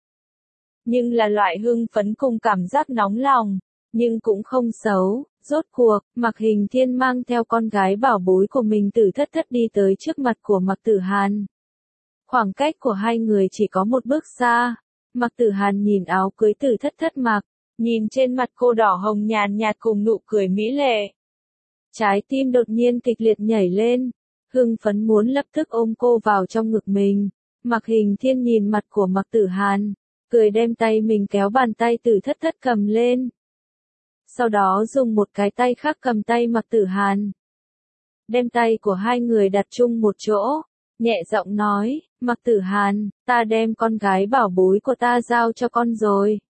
[SPEAKER 1] Nhưng là loại hưng phấn cùng cảm giác nóng lòng, nhưng cũng không xấu, rốt cuộc, Mạc Hình Thiên mang theo con gái bảo bối của mình Tử Thất Thất đi tới trước mặt của Mạc Tử Hàn. Khoảng cách của hai người chỉ có một bước xa. Mạc Tử Hàn nhìn áo cưới Tử Thất Thất mặc, nhìn trên mặt cô đỏ hồng nhàn nhạt cùng nụ cười mỹ lệ. Trái tim đột nhiên kịch liệt nhảy lên, hưng phấn muốn lập tức ôm cô vào trong ngực mình. Mạc Hình Thiên nhìn mặt của Mạc Tử Hàn, cười đem tay mình kéo bàn tay Tử Thất Thất cầm lên. Sau đó dùng một cái tay khác cầm tay Mạc Tử Hàn. Đem tay của hai người đặt chung một chỗ, nhẹ giọng nói, Mạc Tử Hàn, ta đem con gái bảo bối của ta giao cho con rồi.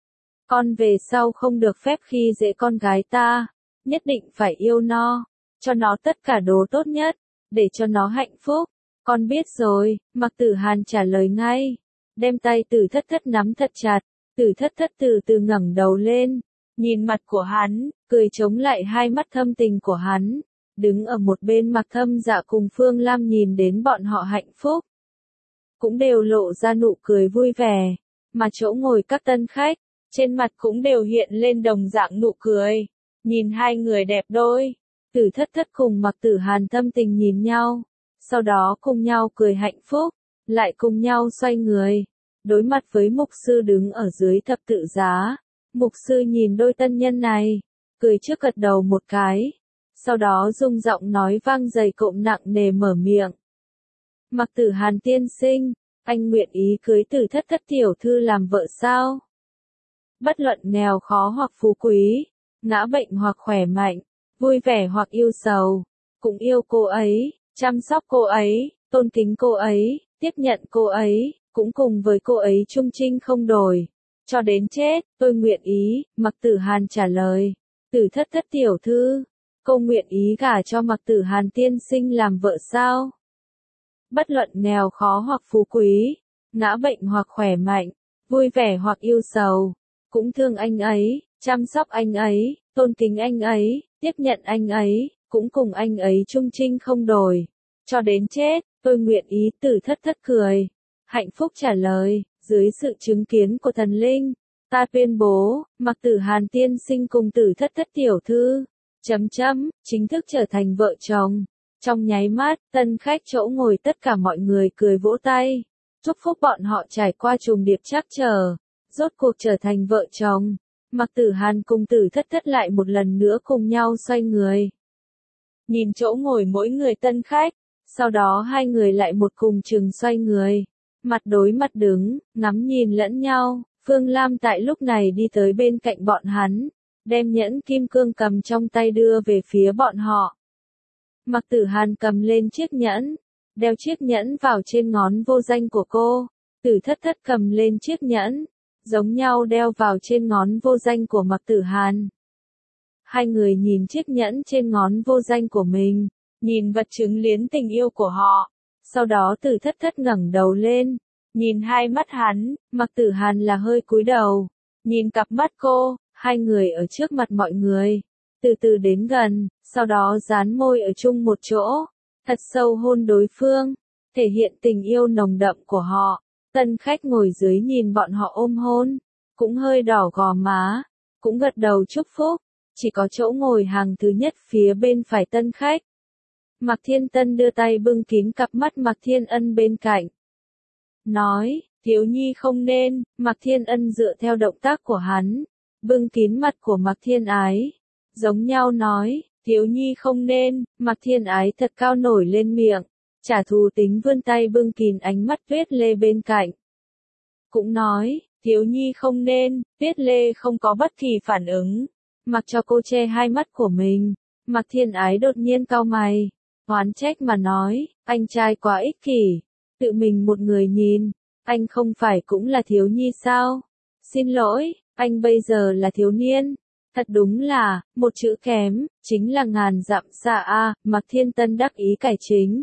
[SPEAKER 1] Con về sau không được phép khi dễ con gái ta, nhất định phải yêu nó, cho nó tất cả đồ tốt nhất, để cho nó hạnh phúc. Con biết rồi, Mạc Tử Hàn trả lời ngay, đem tay Tử Thất Thất nắm thật chặt. Tử Thất Thất từ từ ngẩng đầu lên, nhìn mặt của hắn, cười chống lại hai mắt thâm tình của hắn. Đứng ở một bên Mạc Thâm Dạ cùng Phương Lam nhìn đến bọn họ hạnh phúc, cũng đều lộ ra nụ cười vui vẻ, mà chỗ ngồi các tân khách, trên mặt cũng đều hiện lên đồng dạng nụ cười, nhìn hai người đẹp đôi. Tử Thất Thất cùng Mạc Tử Hàn thâm tình nhìn nhau, sau đó cùng nhau cười hạnh phúc, lại cùng nhau xoay người, đối mặt với mục sư đứng ở dưới thập tự giá. Mục sư nhìn đôi tân nhân này, cười trước gật đầu một cái, sau đó rung giọng nói vang dày cộm nặng nề mở miệng. Mạc Tử Hàn tiên sinh, anh nguyện ý cưới Tử Thất Thất tiểu thư làm vợ sao? Bất luận nghèo khó hoặc phú quý, ngã bệnh hoặc khỏe mạnh, vui vẻ hoặc yêu sầu, cũng yêu cô ấy, chăm sóc cô ấy, tôn kính cô ấy, tiếp nhận cô ấy, cũng cùng với cô ấy chung trinh không đổi. Cho đến chết, tôi nguyện ý, Mạc Tử Hàn trả lời. Tử Thất Thất tiểu thư, cô nguyện ý gả cho Mạc Tử Hàn tiên sinh làm vợ sao? Bất luận nghèo khó hoặc phú quý, ngã bệnh hoặc khỏe mạnh, vui vẻ hoặc yêu sầu, cũng thương anh ấy, chăm sóc anh ấy, tôn kính anh ấy, tiếp nhận anh ấy, cũng cùng anh ấy chung trinh không đổi. Cho đến chết, tôi nguyện ý. Tử Thất Thất cười, hạnh phúc trả lời, dưới sự chứng kiến của thần linh, ta tuyên bố, Mạc Tử Hàn tiên sinh cùng Tử Thất Thất tiểu thư, chính thức trở thành vợ chồng. Trong nháy mắt, tân khách chỗ ngồi tất cả mọi người cười vỗ tay, chúc phúc bọn họ trải qua trùng điệp trắc trở, rốt cuộc trở thành vợ chồng. Mạc Tử Hàn cùng Tử Thất Thất lại một lần nữa cùng nhau xoay người. nhìn chỗ ngồi mỗi người tân khách, sau đó hai người lại một cùng chừng xoay người, mặt đối mặt đứng, ngắm nhìn lẫn nhau. Phương Lam tại lúc này đi tới bên cạnh bọn hắn, đem nhẫn kim cương cầm trong tay đưa về phía bọn họ. Mạc Tử Hàn cầm lên chiếc nhẫn, đeo chiếc nhẫn vào trên ngón vô danh của cô. Tử Thất Thất cầm lên chiếc nhẫn, giống nhau đeo vào trên ngón vô danh của Mạc Tử Hàn. Hai người nhìn chiếc nhẫn trên ngón vô danh của mình, nhìn vật chứng liến tình yêu của họ. Sau đó Tử Thất Thất ngẩng đầu lên, nhìn hai mắt hắn, Mạc Tử Hàn là hơi cúi đầu, nhìn cặp mắt cô, hai người ở trước mặt mọi người, từ từ đến gần, sau đó dán môi ở chung một chỗ, thật sâu hôn đối phương, thể hiện tình yêu nồng đậm của họ. Tân khách ngồi dưới nhìn bọn họ ôm hôn, cũng hơi đỏ gò má, cũng gật đầu chúc phúc, chỉ có chỗ ngồi hàng thứ nhất phía bên phải tân khách. Mạc Thiên Tân đưa tay bưng kín cặp mắt Mạc Thiên Ân bên cạnh. Nói, thiếu nhi không nên. Mạc Thiên Ân dựa theo động tác của hắn, bưng kín mặt của Mạc Thiên Ái. Giống nhau nói, thiếu nhi không nên. Mạc Thiên Ái thật cao nổi lên miệng, trả thù tính vươn tay bưng kín ánh mắt Tuyết Lê bên cạnh. Cũng nói, thiếu nhi không nên. Tuyết Lê không có bất kỳ phản ứng, mặc cho cô che hai mắt của mình. Mạc Thiên Ái đột nhiên cau mày, oán trách mà nói, anh trai quá ích kỷ, tự mình một người nhìn, anh không phải cũng là thiếu nhi sao? Xin lỗi, anh bây giờ là thiếu niên. Thật đúng là, một chữ kém, chính là ngàn dặm xa a. Mạc Thiên Tân đắc ý cải chính.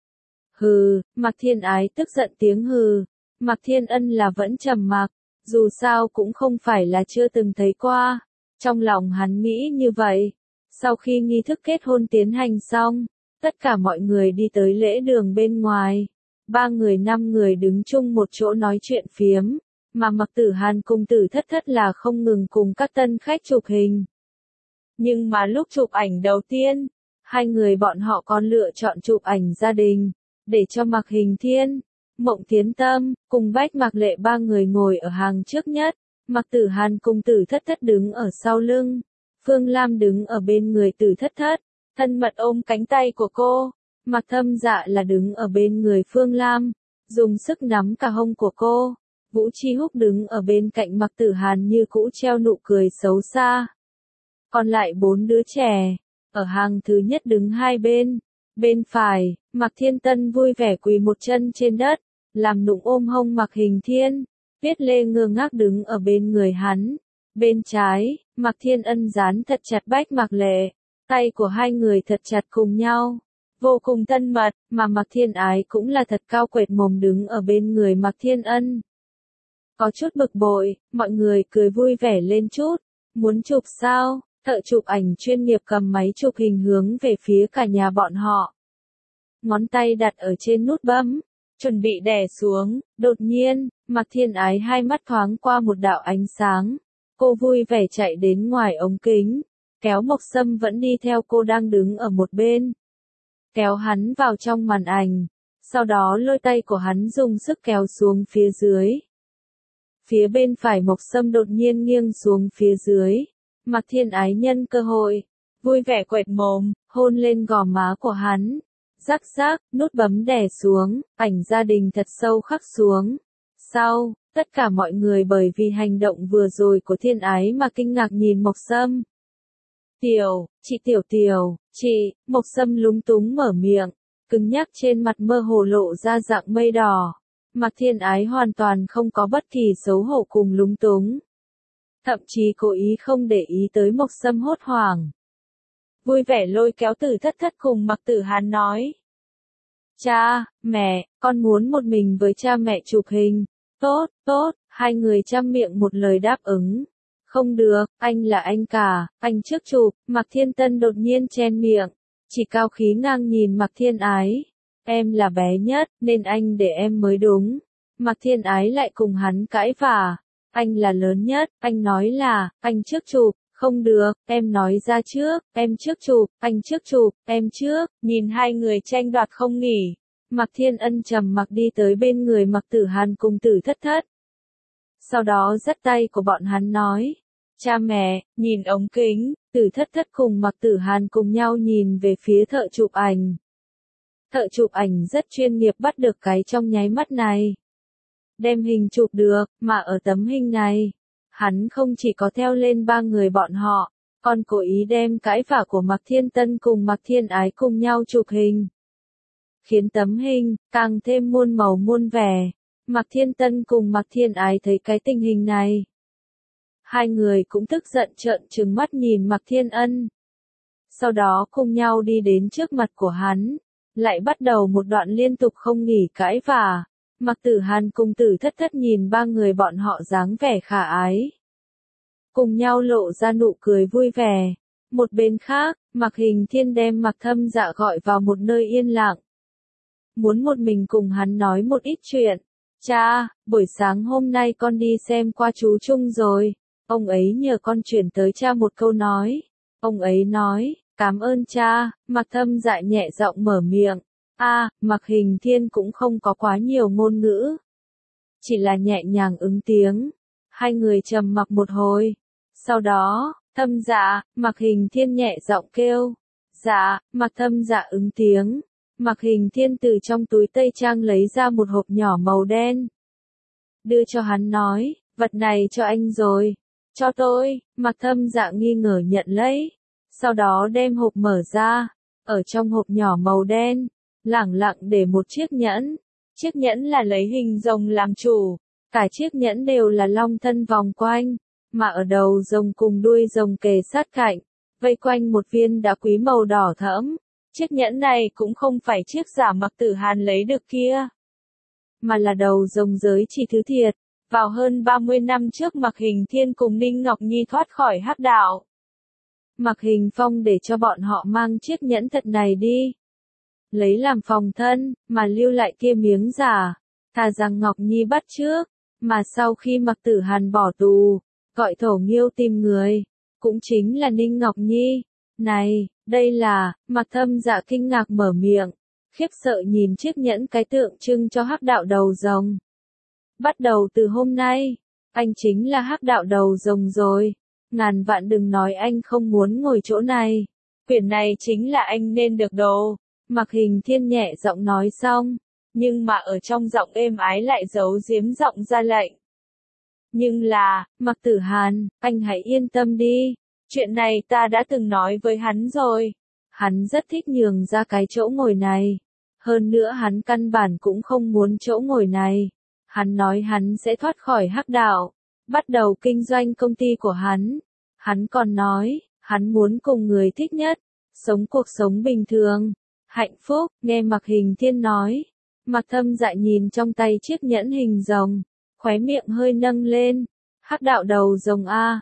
[SPEAKER 1] Hừ. Mạc Thiên Ái tức giận tiếng hừ. Mạc Thiên Ân là vẫn trầm mặc, dù sao cũng không phải là chưa từng thấy qua. Trong lòng hắn nghĩ như vậy. Sau khi nghi thức kết hôn tiến hành xong, tất cả mọi người đi tới lễ đường bên ngoài. 3 người 5 người đứng chung một chỗ nói chuyện phiếm, mà Mạc Tử Hàn cùng Tử Thất Thất là không ngừng cùng các tân khách chụp hình. Nhưng mà lúc chụp ảnh đầu tiên, hai người bọn họ còn lựa chọn chụp ảnh gia đình, để cho Mạc Hình Thiên, Mộng Tiến Tâm, cùng Bách Mạc Lệ 3 người ngồi ở hàng trước nhất, Mạc Tử Hàn cùng Tử Thất Thất đứng ở sau lưng, Phương Lam đứng ở bên người Tử Thất Thất, thân mật ôm cánh tay của cô. Mạc Thâm Dạ là đứng ở bên người Phương Lam, dùng sức nắm cả hông của cô. Vũ Chi Húc đứng ở bên cạnh Mạc Tử Hàn như cũ treo nụ cười xấu xa. Còn lại 4 đứa trẻ, ở hàng thứ nhất đứng hai bên. Bên phải, Mạc Thiên Tân vui vẻ quỳ một chân trên đất, làm nũng ôm hông Mạc Hình Thiên. Tuyết Lê ngơ ngác đứng ở bên người hắn. Bên trái, Mạc Thiên Ân dán thật chặt Bách Mạc Lệ, tay của hai người thật chặt cùng nhau. Vô cùng thân mật, mà Mạc Thiên Ái cũng là thật cao quệt mồm đứng ở bên người Mạc Thiên Ân. Có chút bực bội, mọi người cười vui vẻ lên chút. Muốn chụp sao? Thợ chụp ảnh chuyên nghiệp cầm máy chụp hình hướng về phía cả nhà bọn họ. Ngón tay đặt ở trên nút bấm, chuẩn bị đè xuống. Đột nhiên, Mạc Thiên Ái hai mắt thoáng qua một đạo ánh sáng. Cô vui vẻ chạy đến ngoài ống kính, kéo Mộc Sâm vẫn đi theo cô đang đứng ở một bên. Kéo hắn vào trong màn ảnh, sau đó lôi tay của hắn dùng sức kéo xuống phía dưới. Phía bên phải Mộc Sâm đột nhiên nghiêng xuống phía dưới. Mạc Thiên Ái nhân cơ hội, vui vẻ quệt mồm, hôn lên gò má của hắn. Rắc rắc, nút bấm đè xuống, ảnh gia đình thật sâu khắc xuống. Sau, tất cả mọi người bởi vì hành động vừa rồi của Thiên Ái mà kinh ngạc nhìn Mộc Sâm. Chị, Mộc Sâm lúng túng mở miệng, cứng nhắc trên mặt mơ hồ lộ ra dạng mây đỏ. Mạc Thiên Ái hoàn toàn không có bất kỳ xấu hổ cùng lúng túng. Thậm chí cố ý không để ý tới Mộc Sâm hốt hoảng. Vui vẻ lôi kéo Tử Thất Thất cùng Mạc Tử Hàn nói. Cha, mẹ, con muốn một mình với cha mẹ chụp hình. Tốt, hai người chăm miệng một lời đáp ứng. Không được, anh là anh cả, anh trước chụp. Mạc Thiên Tân đột nhiên chen miệng, chỉ cao khí ngang nhìn Mạc Thiên Ái. Em là bé nhất, nên anh để em mới đúng. Mạc Thiên Ái lại cùng hắn cãi vả. Anh là lớn nhất, anh nói là, anh trước chụp. Không được, em nói ra trước, em trước chụp, anh trước chụp, em trước. Nhìn hai người tranh đoạt không nghỉ, Mạc Thiên Ân trầm mặc đi tới bên người Mạc Tử Hàn cùng Tử Thất Thất. Sau đó dắt tay của bọn hắn nói, cha mẹ, nhìn ống kính. Từ Thất Thất cùng Mạc Tử Hàn cùng nhau nhìn về phía thợ chụp ảnh. Thợ chụp ảnh rất chuyên nghiệp bắt được cái trong nháy mắt này. Đem hình chụp được, mà ở tấm hình này, hắn không chỉ có theo lên ba người bọn họ, còn cố ý đem cái vả của Mạc Thiên Tân cùng Mạc Thiên Ái cùng nhau chụp hình. Khiến tấm hình càng thêm muôn màu muôn vẻ. Mạc Thiên Tân cùng Mạc Thiên Ái thấy cái tình hình này. Hai người cũng tức giận trợn trừng mắt nhìn Mạc Thiên Ân. Sau đó cùng nhau đi đến trước mặt của hắn, lại bắt đầu một đoạn liên tục không nghỉ cãi vả. Mạc Tử Hàn cùng Tử Thất Thất nhìn ba người bọn họ dáng vẻ khả ái. Cùng nhau lộ ra nụ cười vui vẻ. Một bên khác, Mạc Hình Thiên đem Mạc Thâm Dạ gọi vào một nơi yên lặng. Muốn một mình cùng hắn nói một ít chuyện. Cha, buổi sáng hôm nay con đi xem qua chú Trung rồi. Ông ấy nhờ con chuyển tới cha một câu nói. Ông ấy nói, cảm ơn cha. Mạc Thâm Dạ nhẹ giọng mở miệng. Mạc Hình Thiên cũng không có quá nhiều ngôn ngữ. Chỉ là nhẹ nhàng ứng tiếng. Hai người trầm mặc một hồi. Sau đó, Thâm Dạ, Mạc Hình Thiên nhẹ giọng kêu. Dạ, Mạc Thâm Dạ ứng tiếng. Mạc Hình Thiên từ trong túi tây trang lấy ra một hộp nhỏ màu đen. Đưa cho hắn nói, vật này cho anh rồi. Cho tôi. Mạc Thâm Dạ nghi ngờ nhận lấy. Sau đó đem hộp mở ra. Ở trong hộp nhỏ màu đen, lẳng lặng để một chiếc nhẫn. Chiếc nhẫn là lấy hình rồng làm chủ. Cả chiếc nhẫn đều là long thân vòng quanh. Mà ở đầu rồng cùng đuôi rồng kề sát cạnh, vây quanh một viên đá quý màu đỏ thẫm. Chiếc nhẫn này cũng không phải chiếc giả Mạc Tử Hàn lấy được kia, mà là đầu rồng giới chỉ thứ thiệt. Vào hơn 30 năm trước Mạc Hình Thiên cùng Ninh Ngọc Nhi thoát khỏi hắc đạo. Mạc Hình Phong để cho bọn họ mang chiếc nhẫn thật này đi. Lấy làm phòng thân, mà lưu lại kia miếng giả. Thà rằng Ngọc Nhi bắt trước, mà sau khi Mạc Tử Hàn bỏ tù, gọi Thổ Nghiêu tìm người, cũng chính là Ninh Ngọc Nhi. Này, đây là, Mạc Thâm Dạ kinh ngạc mở miệng, khiếp sợ nhìn chiếc nhẫn cái tượng trưng cho hắc đạo đầu rồng. Bắt đầu từ hôm nay, anh chính là hắc đạo đầu rồng rồi. Ngàn vạn đừng nói anh không muốn ngồi chỗ này. Quyển này chính là anh nên được đồ. Mạc Hình Thiên nhẹ giọng nói xong, nhưng mà ở trong giọng êm ái lại giấu giếm giọng ra lệnh. Nhưng là, Mạc Tử Hàn, anh hãy yên tâm đi. Chuyện này ta đã từng nói với hắn rồi. Hắn rất thích nhường ra cái chỗ ngồi này. Hơn nữa hắn căn bản cũng không muốn chỗ ngồi này. Hắn nói hắn sẽ thoát khỏi hắc đạo, bắt đầu kinh doanh công ty của hắn. Hắn còn nói, hắn muốn cùng người thích nhất, sống cuộc sống bình thường, hạnh phúc. Nghe Mạc Hình Thiên nói, Mạc Thâm Dạ nhìn trong tay chiếc nhẫn hình rồng, khóe miệng hơi nâng lên. Hắc đạo đầu rồng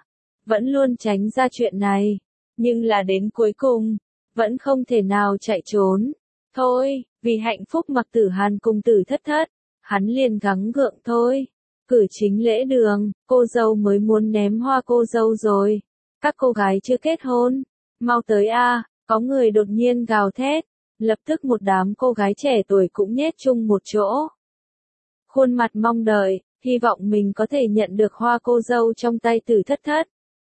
[SPEAKER 1] vẫn luôn tránh ra chuyện này, nhưng là đến cuối cùng, vẫn không thể nào chạy trốn. Thôi, vì hạnh phúc Mạc Tử Hàn cùng Tử Thất Thất, hắn liền gắng gượng thôi. Cử chính lễ đường, cô dâu mới muốn ném hoa cô dâu rồi. Các cô gái chưa kết hôn, mau tới có người đột nhiên gào thét. Lập tức một đám cô gái trẻ tuổi cũng nhét chung một chỗ. Khuôn mặt mong đợi, hy vọng mình có thể nhận được hoa cô dâu trong tay Tử Thất Thất.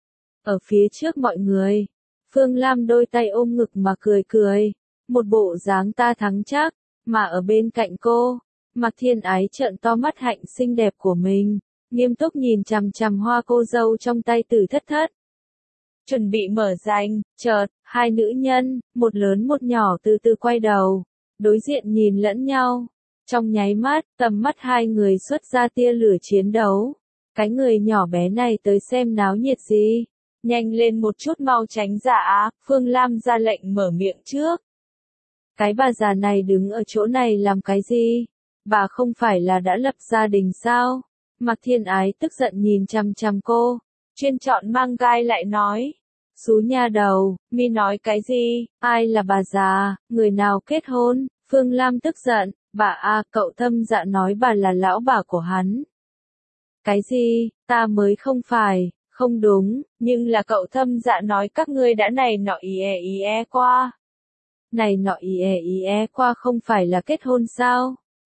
[SPEAKER 1] Ở phía trước mọi người, Phương Lam đôi tay ôm ngực mà cười cười, một bộ dáng ta thắng chắc, mà ở bên cạnh cô, Mạc Thiên Ái trợn to mắt hạnh xinh đẹp của mình, nghiêm túc nhìn chằm chằm hoa cô dâu trong tay Tử Thất Thất. Chuẩn bị mở ranh, chợt, hai nữ nhân, một lớn một nhỏ từ từ quay đầu, đối diện nhìn lẫn nhau. Trong nháy mắt, tầm mắt hai người xuất ra tia lửa chiến đấu. Cái người nhỏ bé này tới xem náo nhiệt gì? Nhanh lên một chút mau tránh ra. Phương Lam ra lệnh mở miệng trước. Cái bà già này đứng ở chỗ này làm cái gì? Bà không phải là đã lập gia đình sao? Mạc Thiên Ái tức giận nhìn chằm chằm cô, chuyên chọn mang gai lại nói. Xú nha đầu, mi nói cái gì? Ai là bà già? Người nào kết hôn? Phương Lam tức giận, bà cậu Thâm Dạ nói bà là lão bà của hắn. Cái gì? Ta mới không phải, không đúng, nhưng là cậu Thâm Dạ nói các ngươi đã này nọ ý e qua. Này nọ ý e qua không phải là kết hôn sao?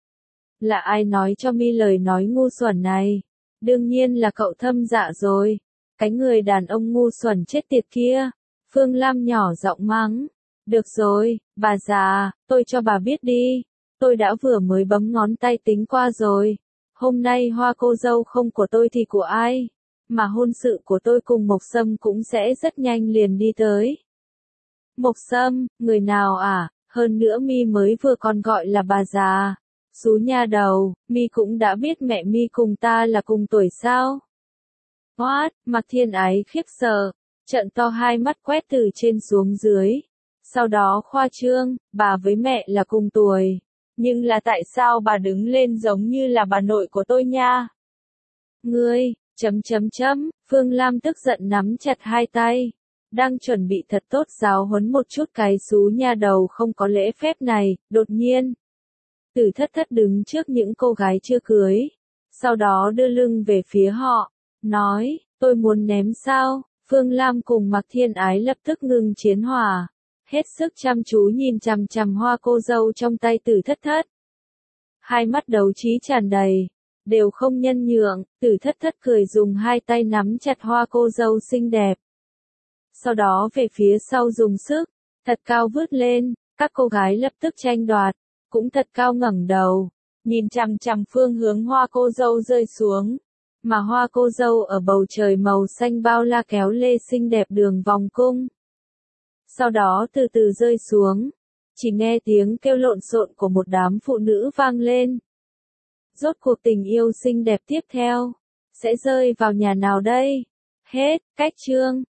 [SPEAKER 1] Là ai nói cho mi lời nói ngu xuẩn này? Đương nhiên là cậu Thâm Dạ rồi. Cái người đàn ông ngu xuẩn chết tiệt kia. Phương Lam nhỏ giọng mắng. Được rồi, bà già, tôi cho bà biết đi. Tôi đã vừa mới bấm ngón tay tính qua rồi. Hôm nay hoa cô dâu không của tôi thì của ai? Mà hôn sự của tôi cùng Mộc Sâm cũng sẽ rất nhanh liền đi tới. Mộc Sâm, người nào à? Hơn nữa mi mới vừa còn gọi là bà già. Xú nha đầu, mi cũng đã biết mẹ mi cùng ta là cùng tuổi sao? What? Mạc Thiên Ái khiếp sợ, trợn to hai mắt quét từ trên xuống dưới. Sau đó khoa trương, bà với mẹ là cùng tuổi. Nhưng là tại sao bà đứng lên giống như là bà nội của tôi nha? Ngươi, Phương Lam tức giận nắm chặt hai tay. Đang chuẩn bị thật tốt giáo huấn một chút cái xú nha đầu không có lễ phép này, đột nhiên. Tử Thất Thất đứng trước những cô gái chưa cưới. Sau đó đưa lưng về phía họ. Nói, tôi muốn ném sao? Phương Lam cùng Mạc Thiên Ái lập tức ngừng chiến hỏa. Hết sức chăm chú nhìn chằm chằm hoa cô dâu trong tay Tử Thất Thất. Hai mắt đấu trí tràn đầy. Đều không nhân nhượng, Tử Thất Thất cười dùng hai tay nắm chặt hoa cô dâu xinh đẹp. Sau đó về phía sau dùng sức, thật cao vươn lên, các cô gái lập tức tranh đoạt, cũng thật cao ngẩng đầu, nhìn chằm chằm phương hướng hoa cô dâu rơi xuống. Mà hoa cô dâu ở bầu trời màu xanh bao la kéo lê xinh đẹp đường vòng cung. Sau đó từ từ rơi xuống, chỉ nghe tiếng kêu lộn xộn của một đám phụ nữ vang lên. Rốt cuộc tình yêu xinh đẹp tiếp theo, sẽ rơi vào nhà nào đây? Hết, cách chương.